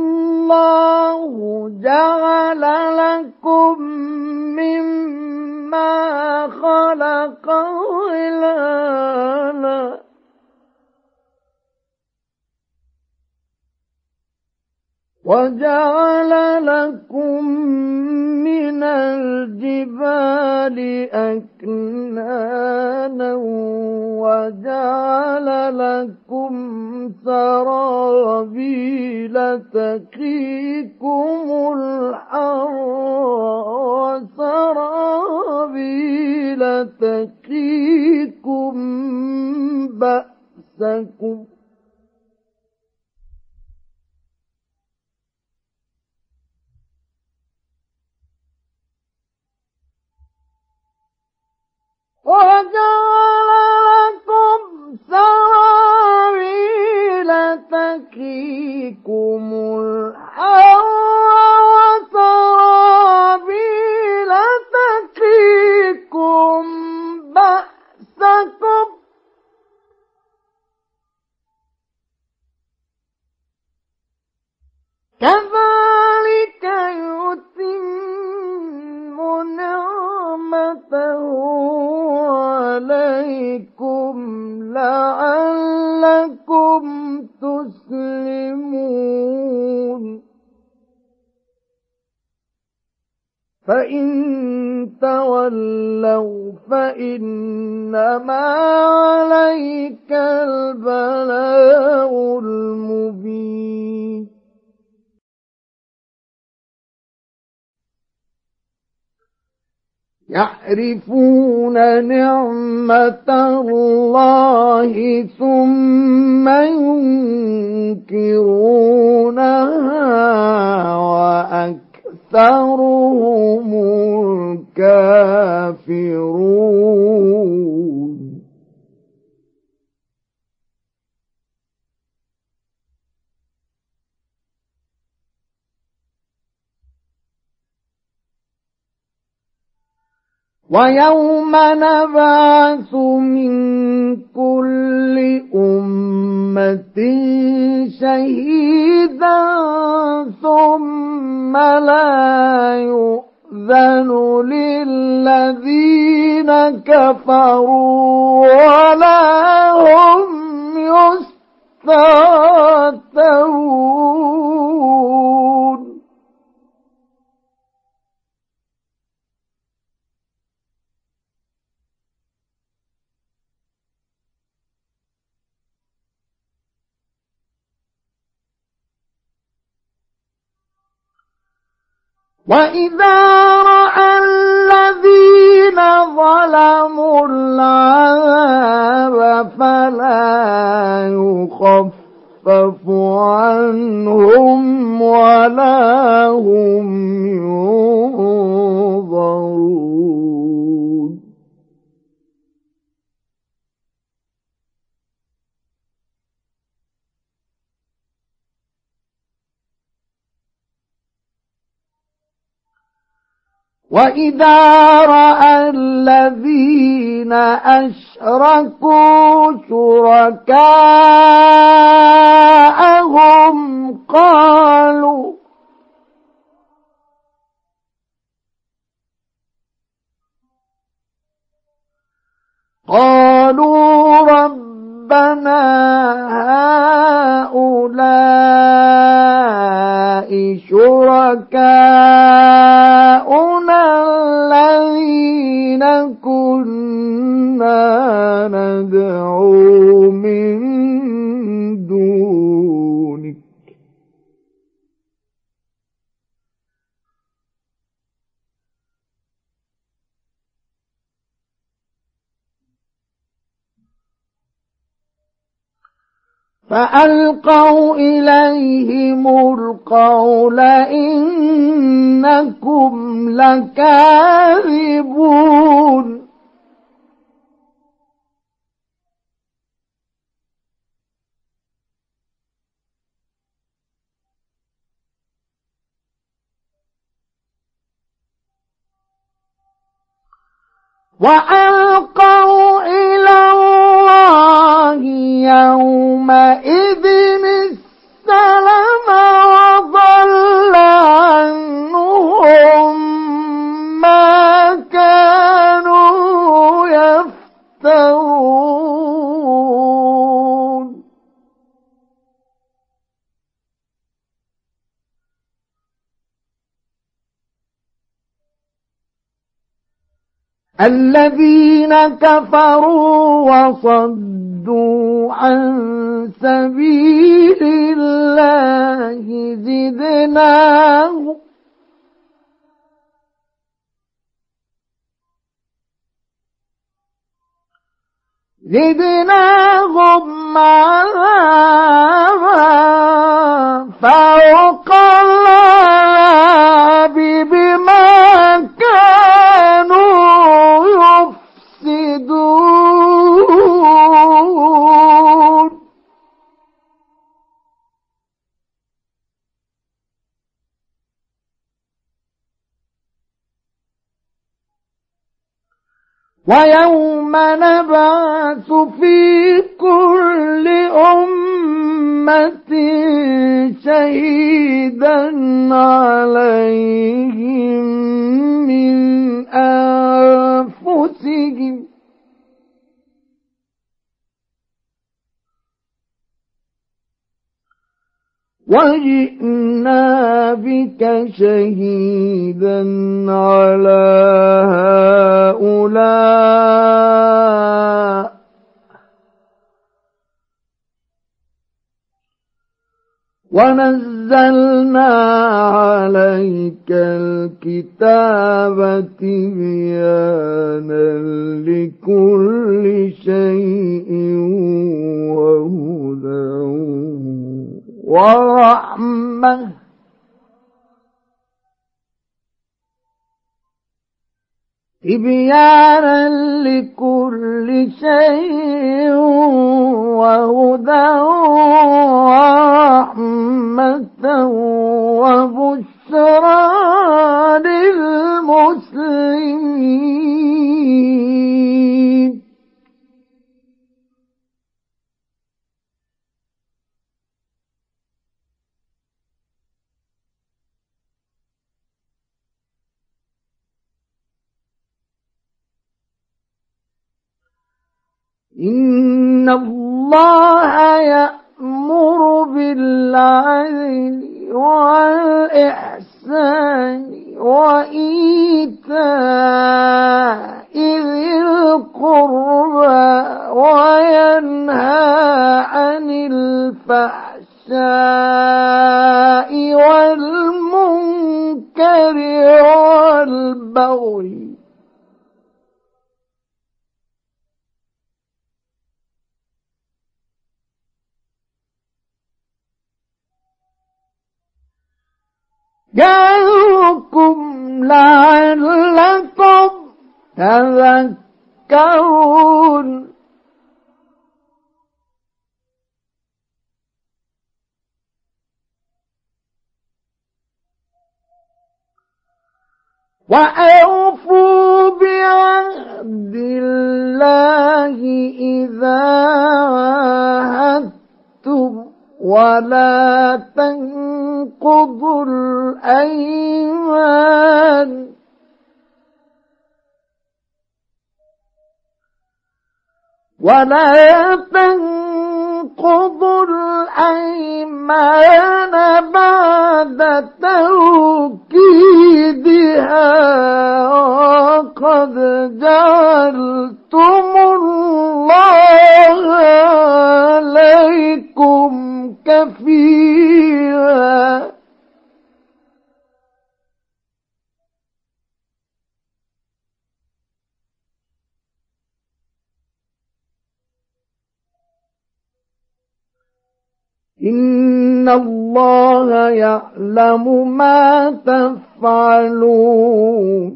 Speaker 1: والله جعل لكم مما ما خلق ظلالا وجعل لكم من الجبال أكنانا وجعل لكم سرابيل تقيكم الحر وسرابيل تقيكم بأسكم وجعل لكم سرابيل تقيكم الحر وسرابيل تقيكم بأسكم كذلك يتم نعمته عليكم لعلكم تسلمون فإن تولوا فإنما عليك البلاغ المبين يعرفون نعمة الله ثم ينكرونها وأكثرهم الكافرون ويوم نبعث من كل أمة شهيدا ثم لا يؤذن للذين كفروا ولا هم يستعتبون وإذا رأى الذين ظلموا العذاب فلا يخفف عنهم ولا هم ينظرون وإذا رأى الذين أشركوا شركاءهم قالوا ربنا هؤلاء شركاؤنا الذين كنا ندعو من دونك فألقوا إليهم القول إنكم لكاذبون وألقوا إلى الله يومئذ السلام وضل عنهم ما كانوا الذين كفروا وصدوا عن سبيل الله زدناهم عذابا فوق العذاب بما كانوا يفسدون ويوم نبعث في كل أمة شهيدا عليهم من أنفسهم وجئنا بك شهيدا على هؤلاء ونزلنا عليك الكتاب تبيانا لكل شيء وهدى ورحمة تبيانا لكل شيء وهدى ورحمة وبشرى للمسلمين إن الله يأمر بالعدل والإحسان وإيتاء ذي القربى وينهى عن الفحشاء والمنكر والبغي يعظكم لعلكم تذكرون وأوفوا بعهد الله إذا عاهدتم ولا تنقضوا الأيمان بعد توكيدها وقد جعلتم الله عليكم كفيلا إن الله يعلم ما تفعلون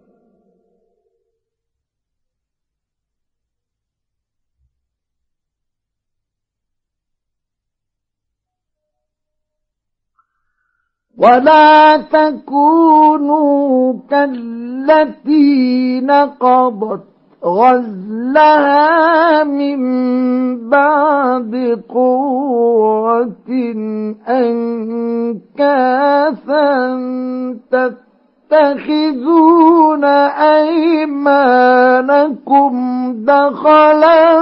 Speaker 1: ولا تكونوا كالتي نقضت غزلها من بعد قوة أنكاثا تتخذون أيمانكم دخلا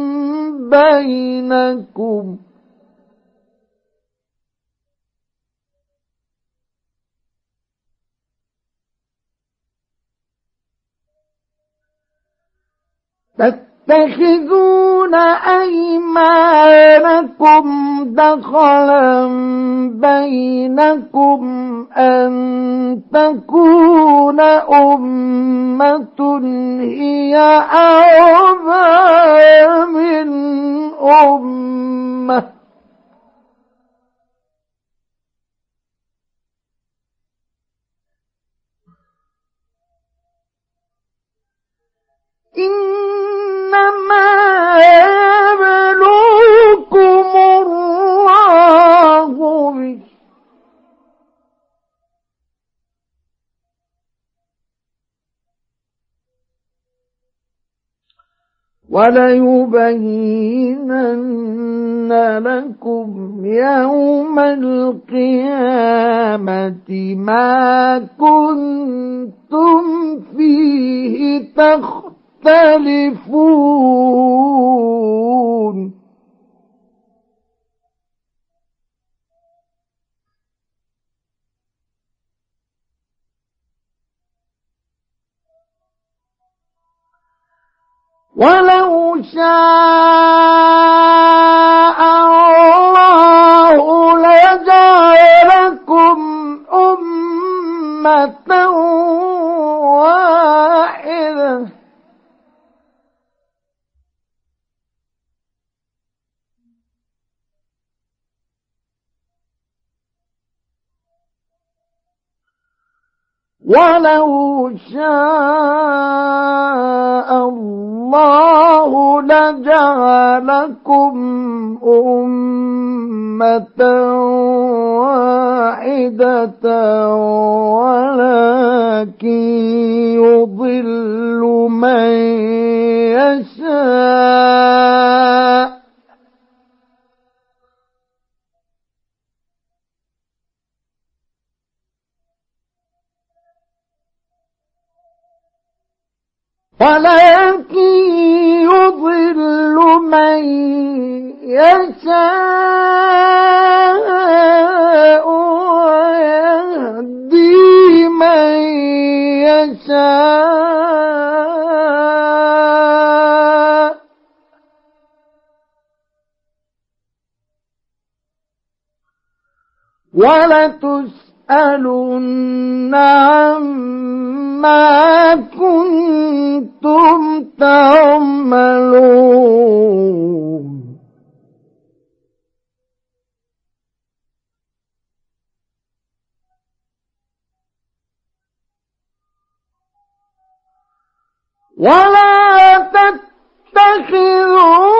Speaker 1: بينكم تتخذون أيمانكم دخلا بينكم أن تكون أمة هي أربى من أمة إنما يبلوكم الله به وليبينن لكم يوم القيامة ما كنتم فيه تختلفون ولو شاء الله لجعلكم أمة واحدة ولو شاء الله لجعلكم أمة واحدة ولكن يضل من يشاء ولكن يضل من يشاء ويهدي من يشاء ولتسألن عما كنتم تعملون ولا تتخذوا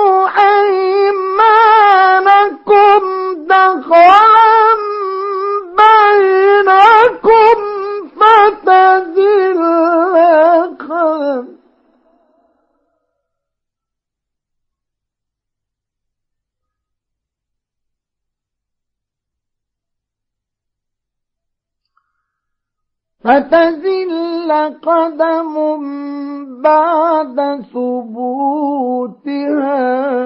Speaker 1: أيمانكم دخلا بينكم فتزل قدم بعد ثبوتها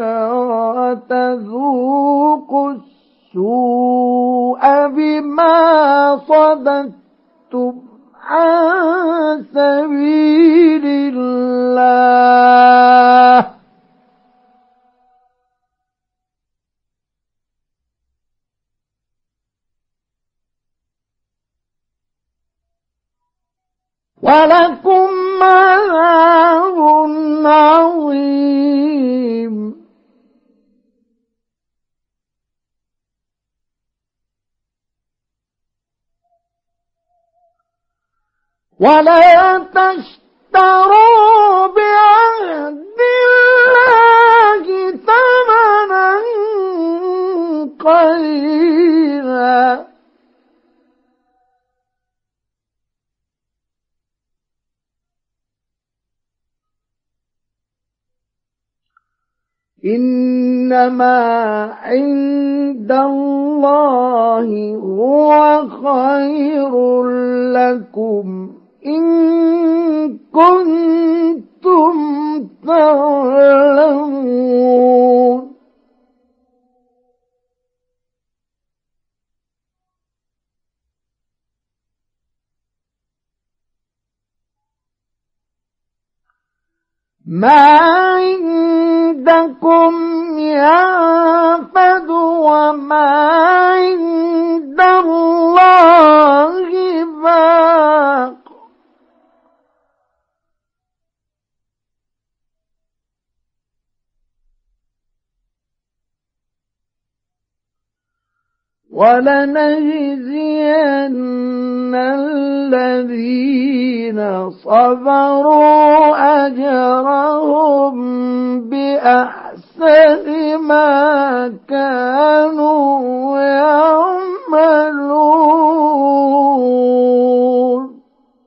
Speaker 1: وتذوقوا السوء بما صددتم عن سبيل الله ولكم عذاب عظيم ولا تشتروا بعهد الله ثمنا قليلا إنما عند الله هو خير لكم إن كنتم تعلمون ما عندكم ينفد وما عند الله باق ولنجزين الذين صبروا أجرهم بأحسن ما كانوا يعملون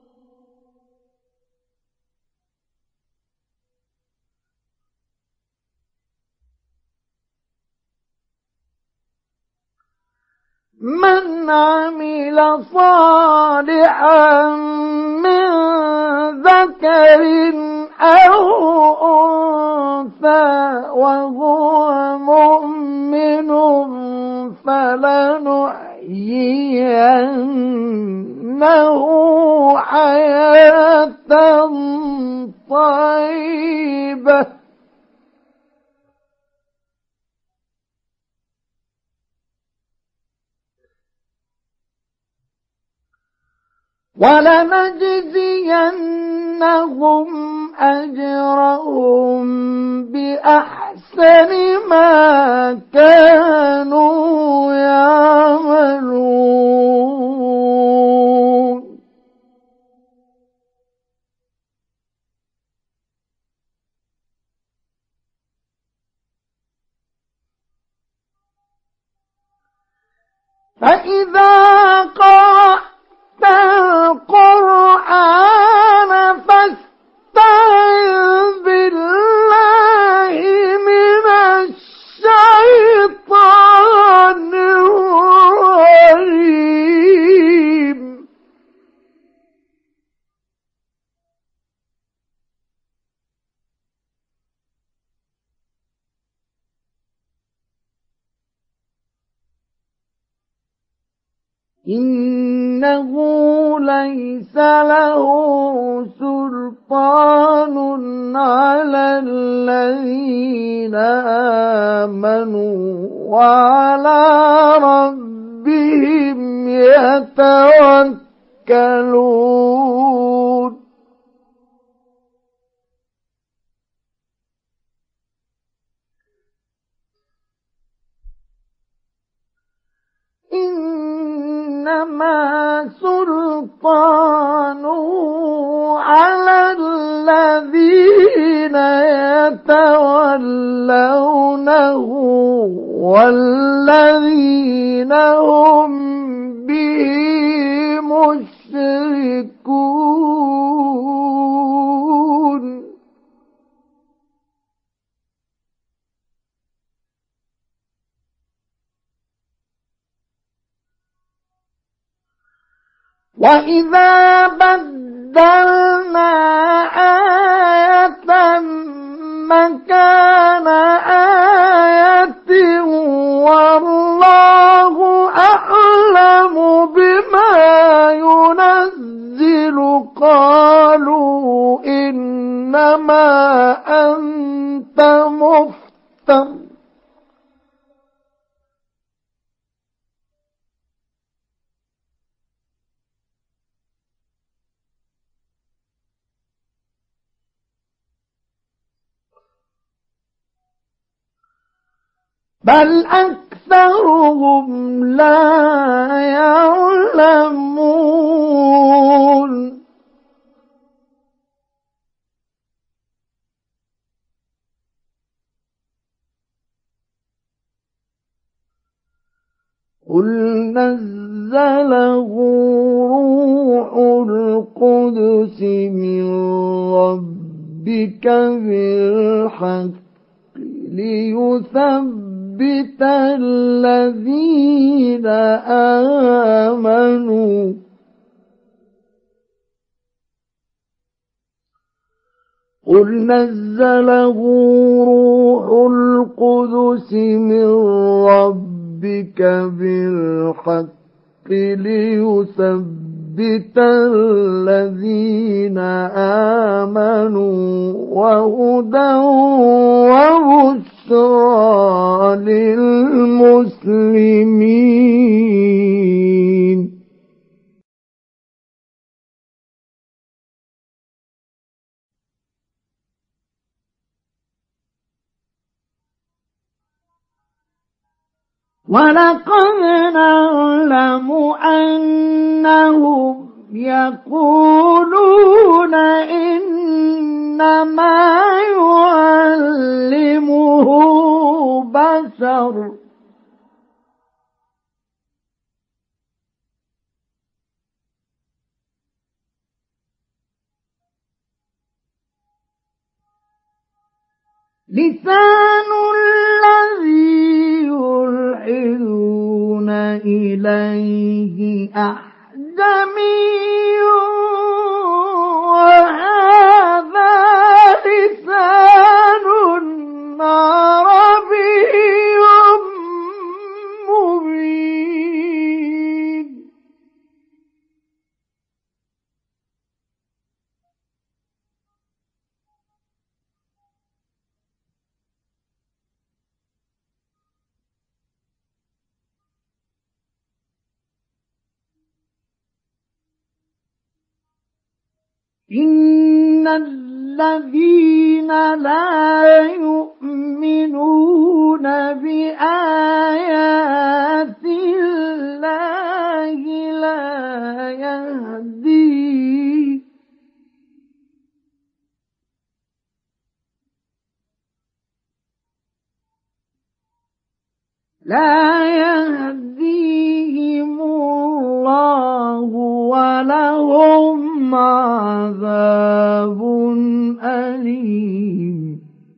Speaker 1: من عمل صالحا من ذكر أو أنثى وهو مؤمن فلنحيينه حياة طيبة ولنجزينهم أجرهم بأحسن ما كانوا يعملون فإذا قرأت القرآن فاستعذ بالله من الشيطان الرجيم إنه ليس له سلطان على الذين آمنوا وعلى ربهم يتوكلون إنما سلطانه على الذين يتولونه والذين هم به مشركون وإذا بدلنا آية مكان آية والله أعلم بما ينزل قالوا إنما أنت مفتر بل أكثرهم لا يعلمون قل نزله روح القدس من ربك بالحق ليثبت الذين آمنوا قل نزله روح القدس من ربك بالحق ليثبت ليثبت الذين آمنوا وهدى وبشرى للمسلمين. ولقد نعلم أنهم يقولون إنما يعلمه بشر لسان الذي يلحدون إليه أعجمي وهذا لسان عربي مبين. إن الذين لا يؤمنون بآيات الله لا يهديهم الله ولهم عذاب أليم.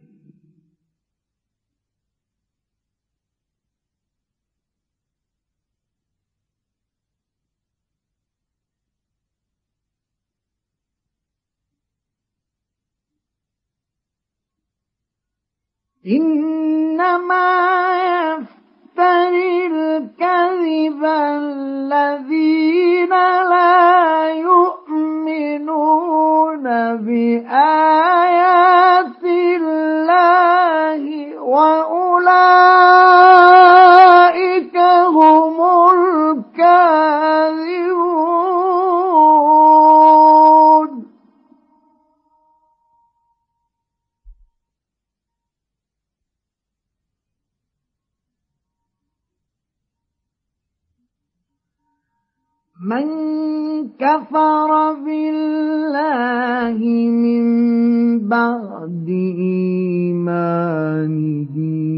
Speaker 1: إنما يفتري الكذب الذين لا يؤمنون بآيات الله وأولئك هم الكاذبون. من كفر بالله من بعد إيمانه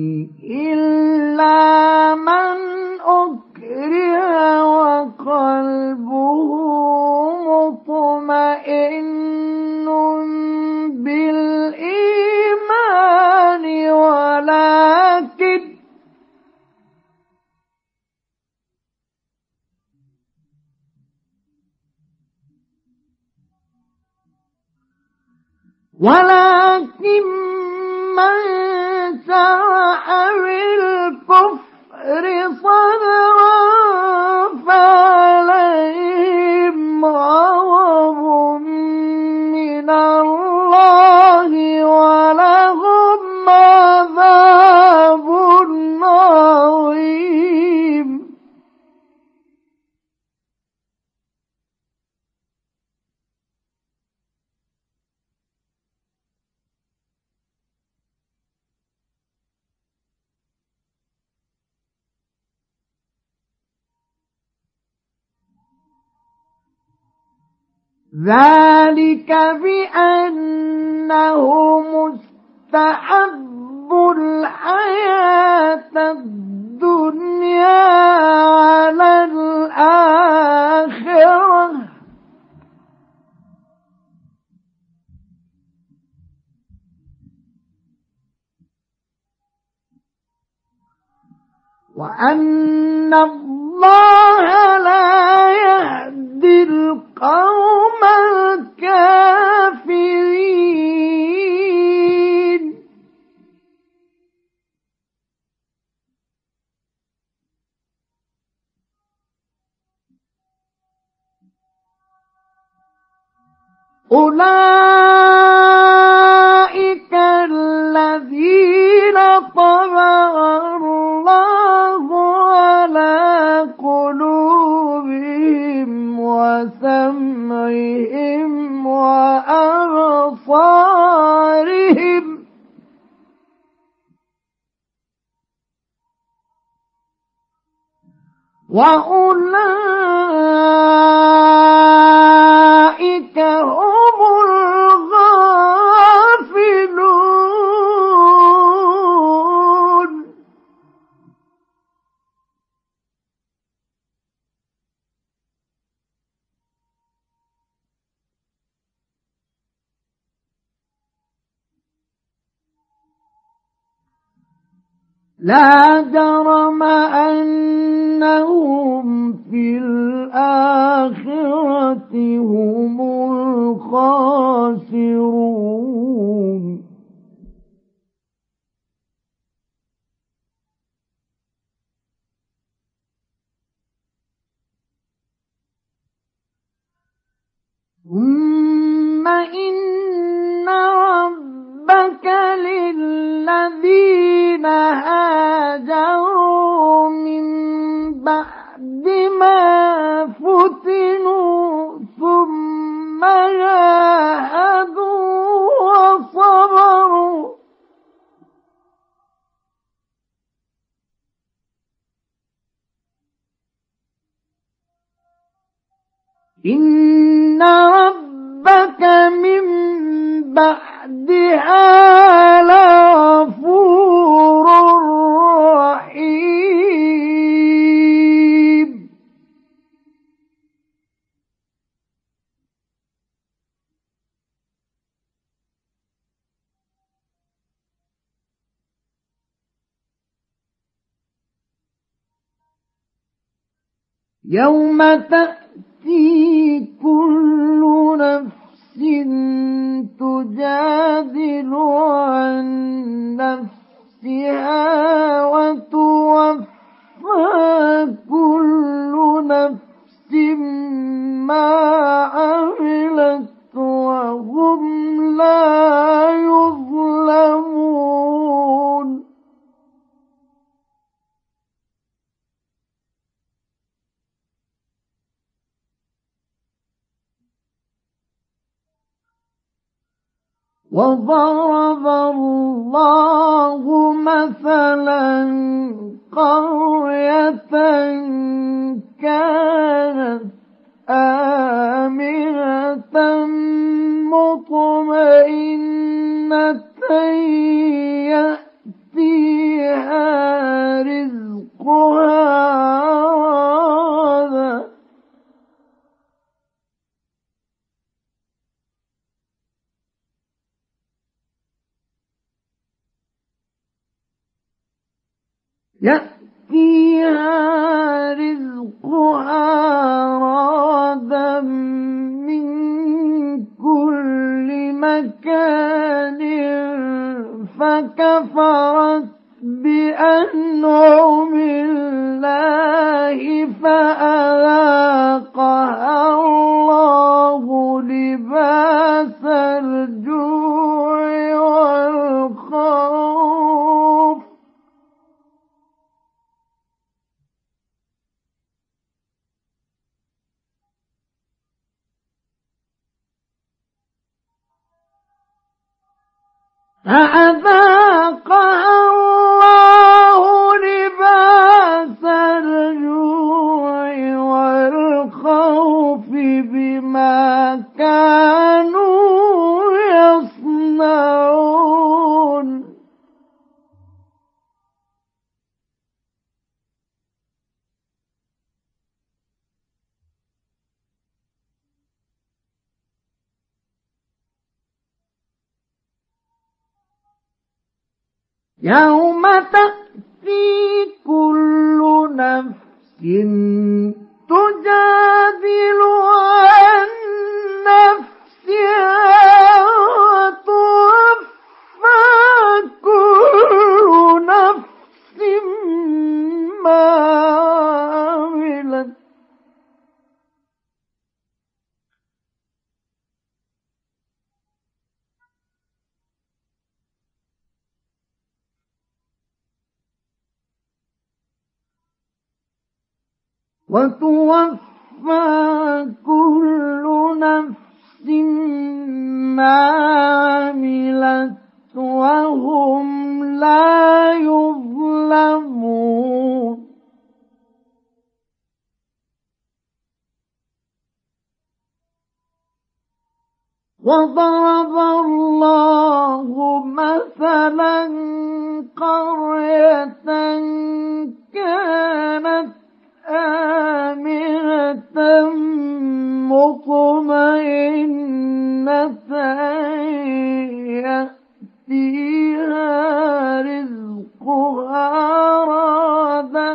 Speaker 1: إلا من أكره وقلبه مطمئن بالإيمان ولكن من شرح بالكفر صدرا فعليهم غضب من الله ولهم عذاب عظيم. ذلك بأنه مستحب الحياة الدنيا على الآخرة وأن الله لا يهدي القوم الكافرين. أولئك الذين طبع الله على قلوبهم وسمعهم وأبصارهم وأولئك هم الغافلون. لا جرم أنهم في الآخرة هم الخاسرون. ثم إن ربك للذين هاجروا من بعد ما فتنوا ثم جاهدوا وصبروا إن ربك من بعدها لغفور رحيم. يوم تأتي كل نفس تجادل عن نفسها وتوفى كل نفس ما عملت وهم لا يظلمون. وضرب الله مثلا قرية كانت آمنة مطمئنة يأتيها رزقها رغدا من كل مكان فكفرت بأنعم الله فأذاقها الله لباس الجوع والخوف فأذاقها الله لباس الجوع والخوف بما كانوا يصنعون. يوم تأتي كل نفس تجادل عن نفسها وتوفى كل نفس ما عملت وتوفى كل نفس ما عملت وهم لا يظلمون وضرب الله مثلا قرية كانت آمنة مطمئنة يأتيها رزقها رغدا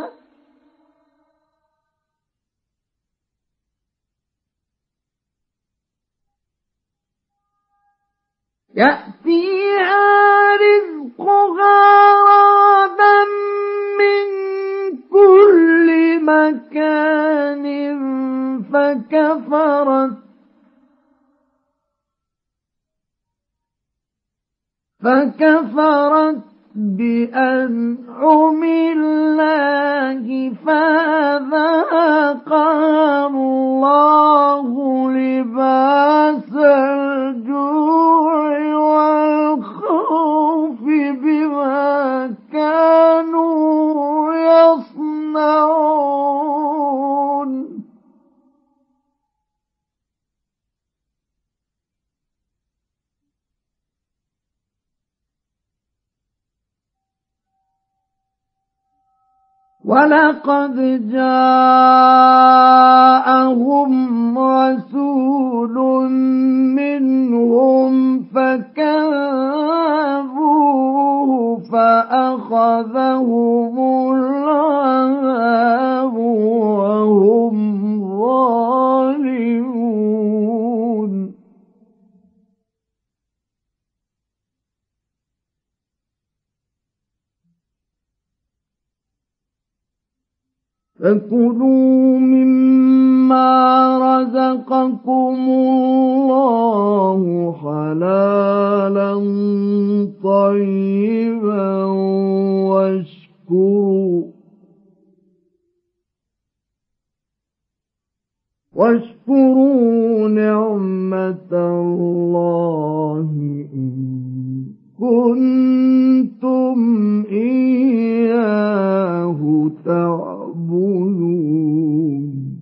Speaker 1: من كل مكان فكفرت بأنعم الله فأذاقها الله لباس الجوع والخوف بما كانوا يصنعون ولقد جاءهم رسول منهم فكذبوه فأخذهم العذاب وهم ظالمون فكلوا مما رزقكم الله حلالا طيبا واشكروا نعمة الله إن كنتم إياه تعبدون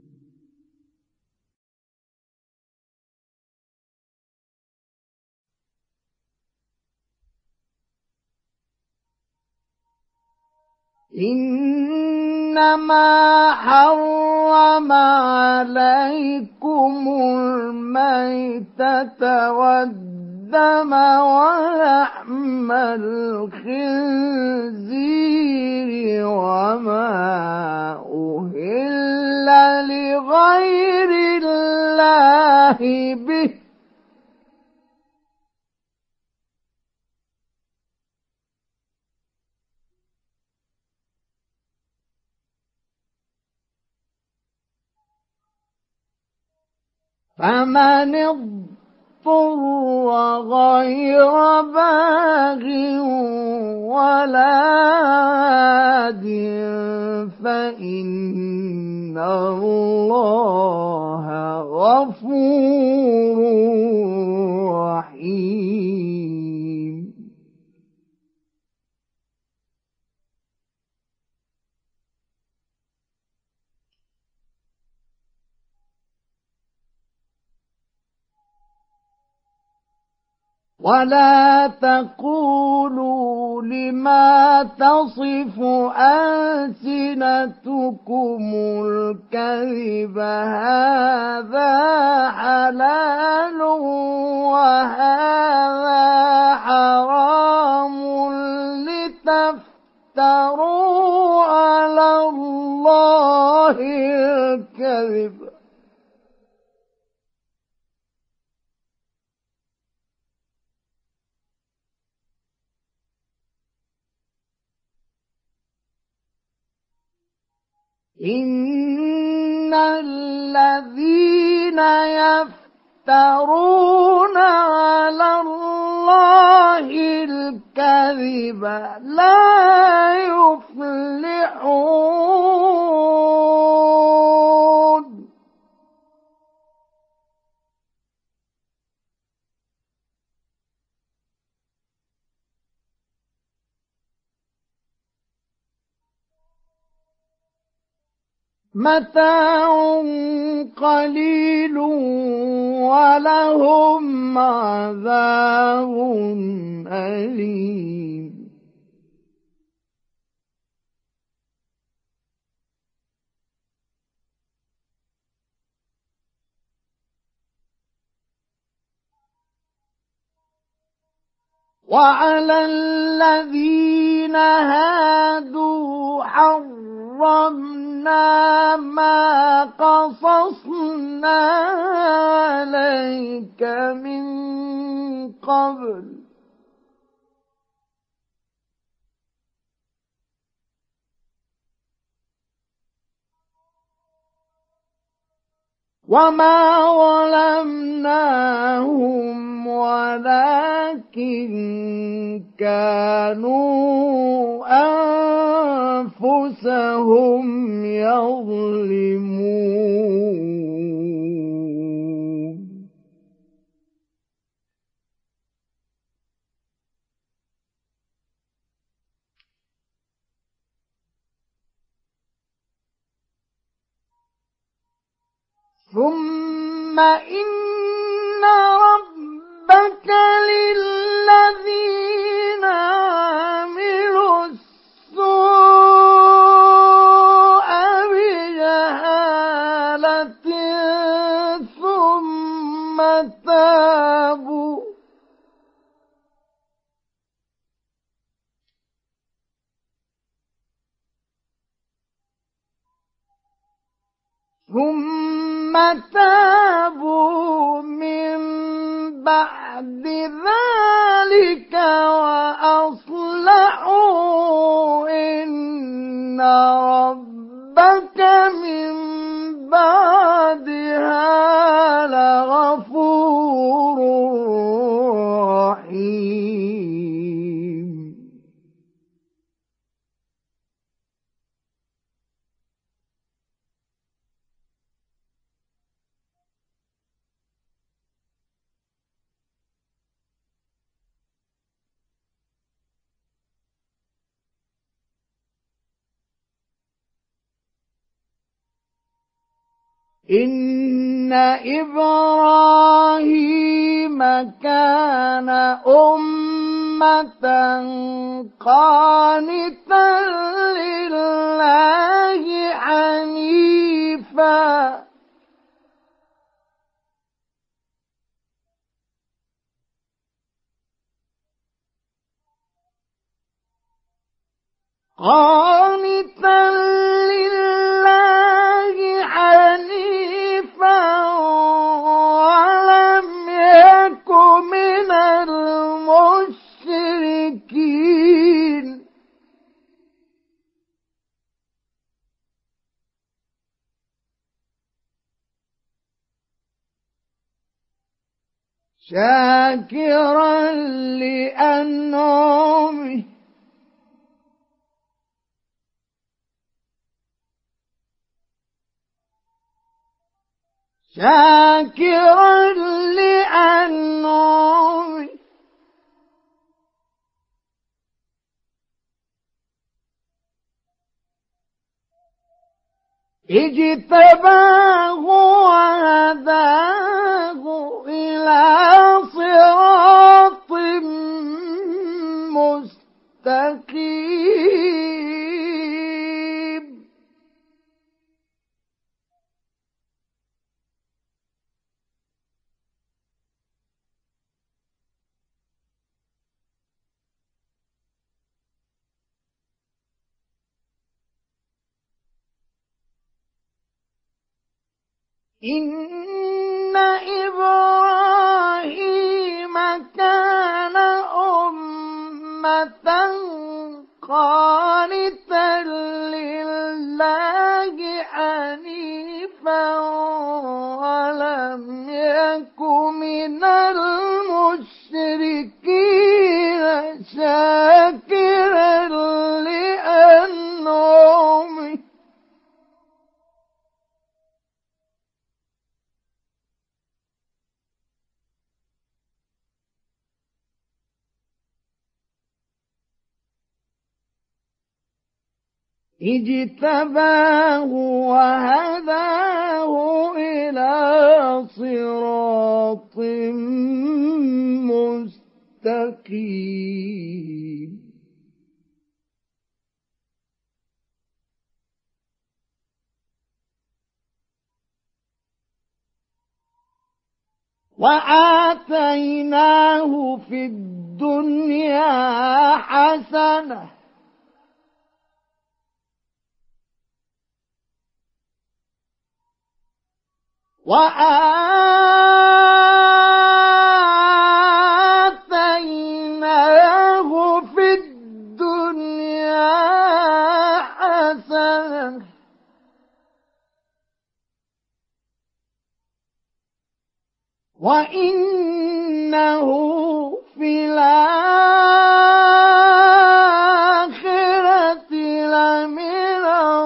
Speaker 1: إنما حرم عليكم الميتة والدم ولحم الخنزير وما أهل لغير الله به فمن اضطر غير باغ ولا عاد فإن الله غفور رحيم ولا تقولوا لما تصف ألسنتكم الكذب هذا حلال وهذا حرام لتفتروا على الله الكذب إن الذين يفترون على الله الكذب لا يفلحون متاع قليل ولهم عذاب أليم. وعلى الذين هادوا حرمنا ما قصصنا عليك من قبل وما ظلمناهم ولكن كانوا أنفسهم يظلمون. ثم إن ربك للذين عملوا السوء بجهالة ثم تابوا من بعد ذلك وأصلحوا إن ربك من بعدها لغفور رحيم. إن إبراهيم كان أمة قانتا لله حنيفا ولم يك من المشركين. شاكرا لأنعمه اجتباه وهداه إلى صراط مستقيم. إن إبراهيم كان أمة قانتا لله حنيفا ولم يك من المشركين شاكرا لأنعمه اجتباه وهداه إلى صراط مستقيم وآتيناه في الدنيا حسنة وآتيناه في الدنيا حسنة وإنه في الآخرة لمن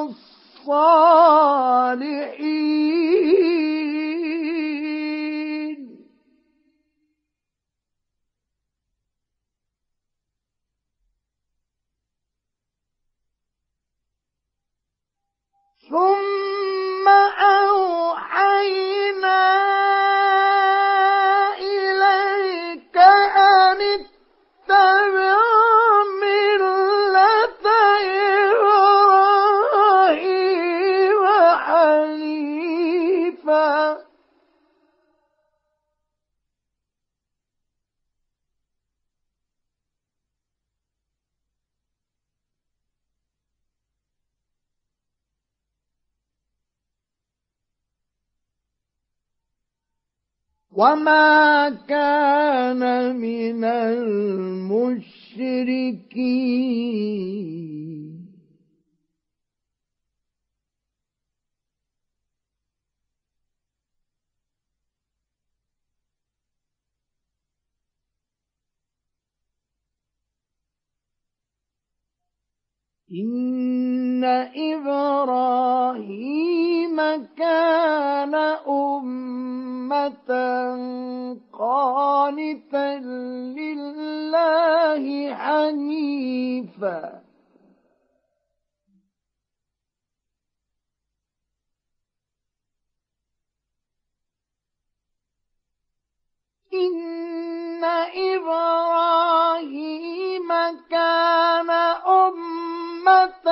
Speaker 1: الصالحين ثم أوحينا إليك أن اتبع ملة إبراهيم حنيفا وما كان من المشركين إن إبراهيم كان أمة قانتا لله حنيفا إن إبراهيم كان أمة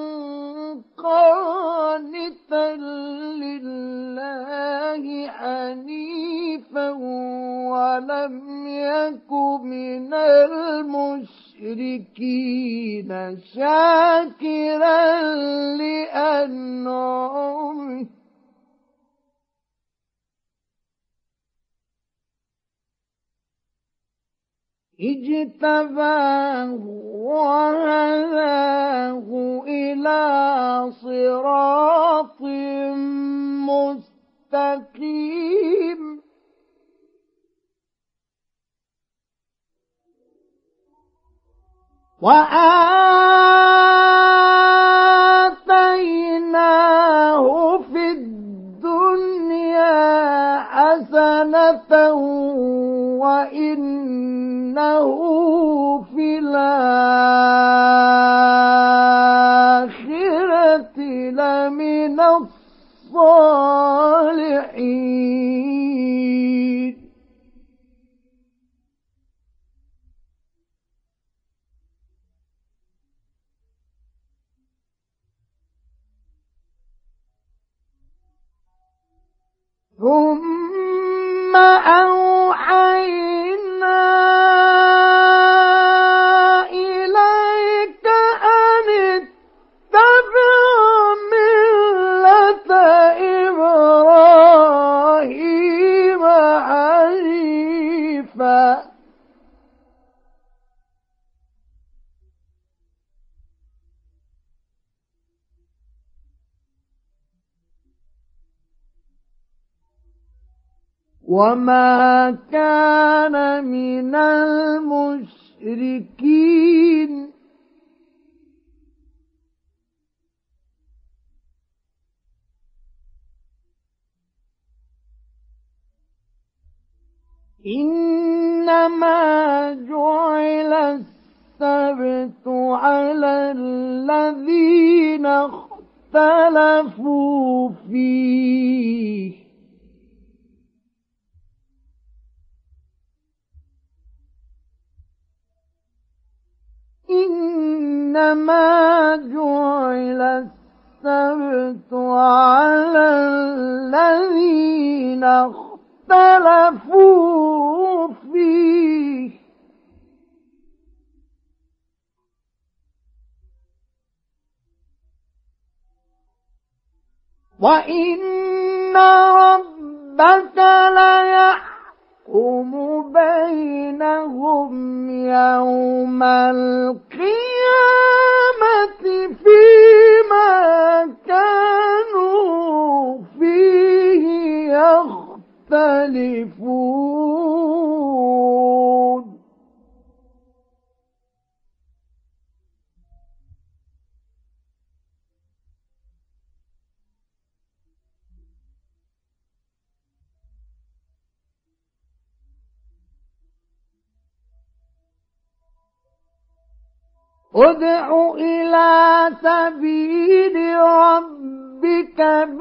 Speaker 1: قانتا لله حنيفا ولم يك من المشركين شاكرا لأنعمه اجتباه وهداه إلى صراط مستقيم وآتيناه في الدنيا حسنة وإنه في الآخرة لمن الصالحين ثم أوحينا إليك أن اتبع ملة إبراهيم حنيفا وما كان من المشركين إنما جعل السبت على الذين اختلفوا فيه إنما جعل السبت على الذين اختلفوا فيه وإن ربك ليحكم بينهم يوم القيامة فيما كانوا فيه يختلفون ادع إلى سبيل ربك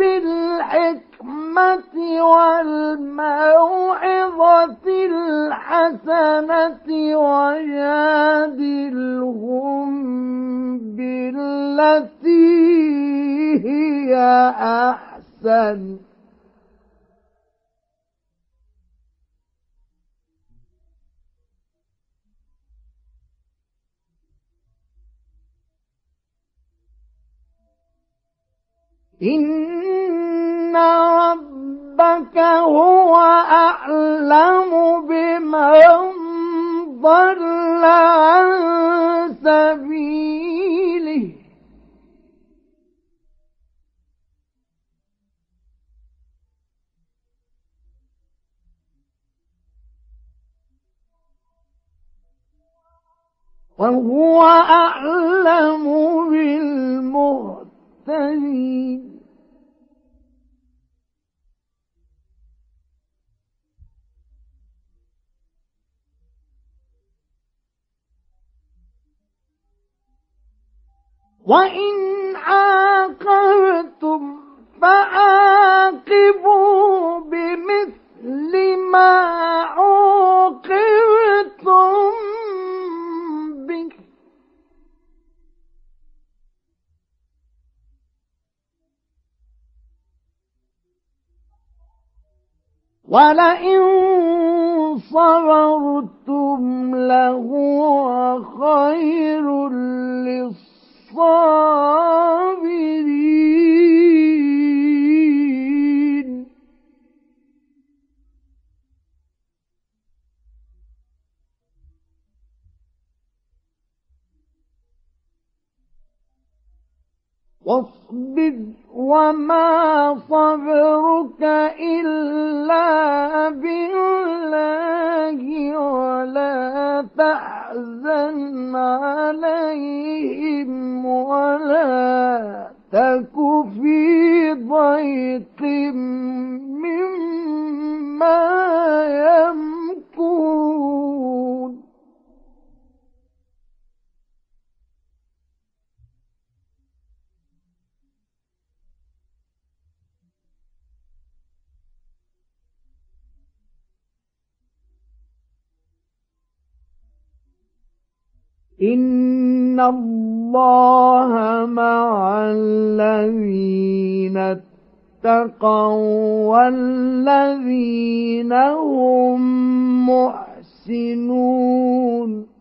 Speaker 1: بالحكمة والموعظة الحسنة وجادلهم بالتي هي أحسن إن ربك هو أعلم بمن ضل عن سبيله وهو أعلم بالمهتدين وإن عاقبتم فعاقبوا بمثل ما عوقبتم به ولئن صبرتم لهو خير للصابرين واصبر وما صبرك إلا بالله ولا تحزن عليهم ولا تك في ضيق مما يمكرون إن الله مع الذين اتقوا والذين هم محسنون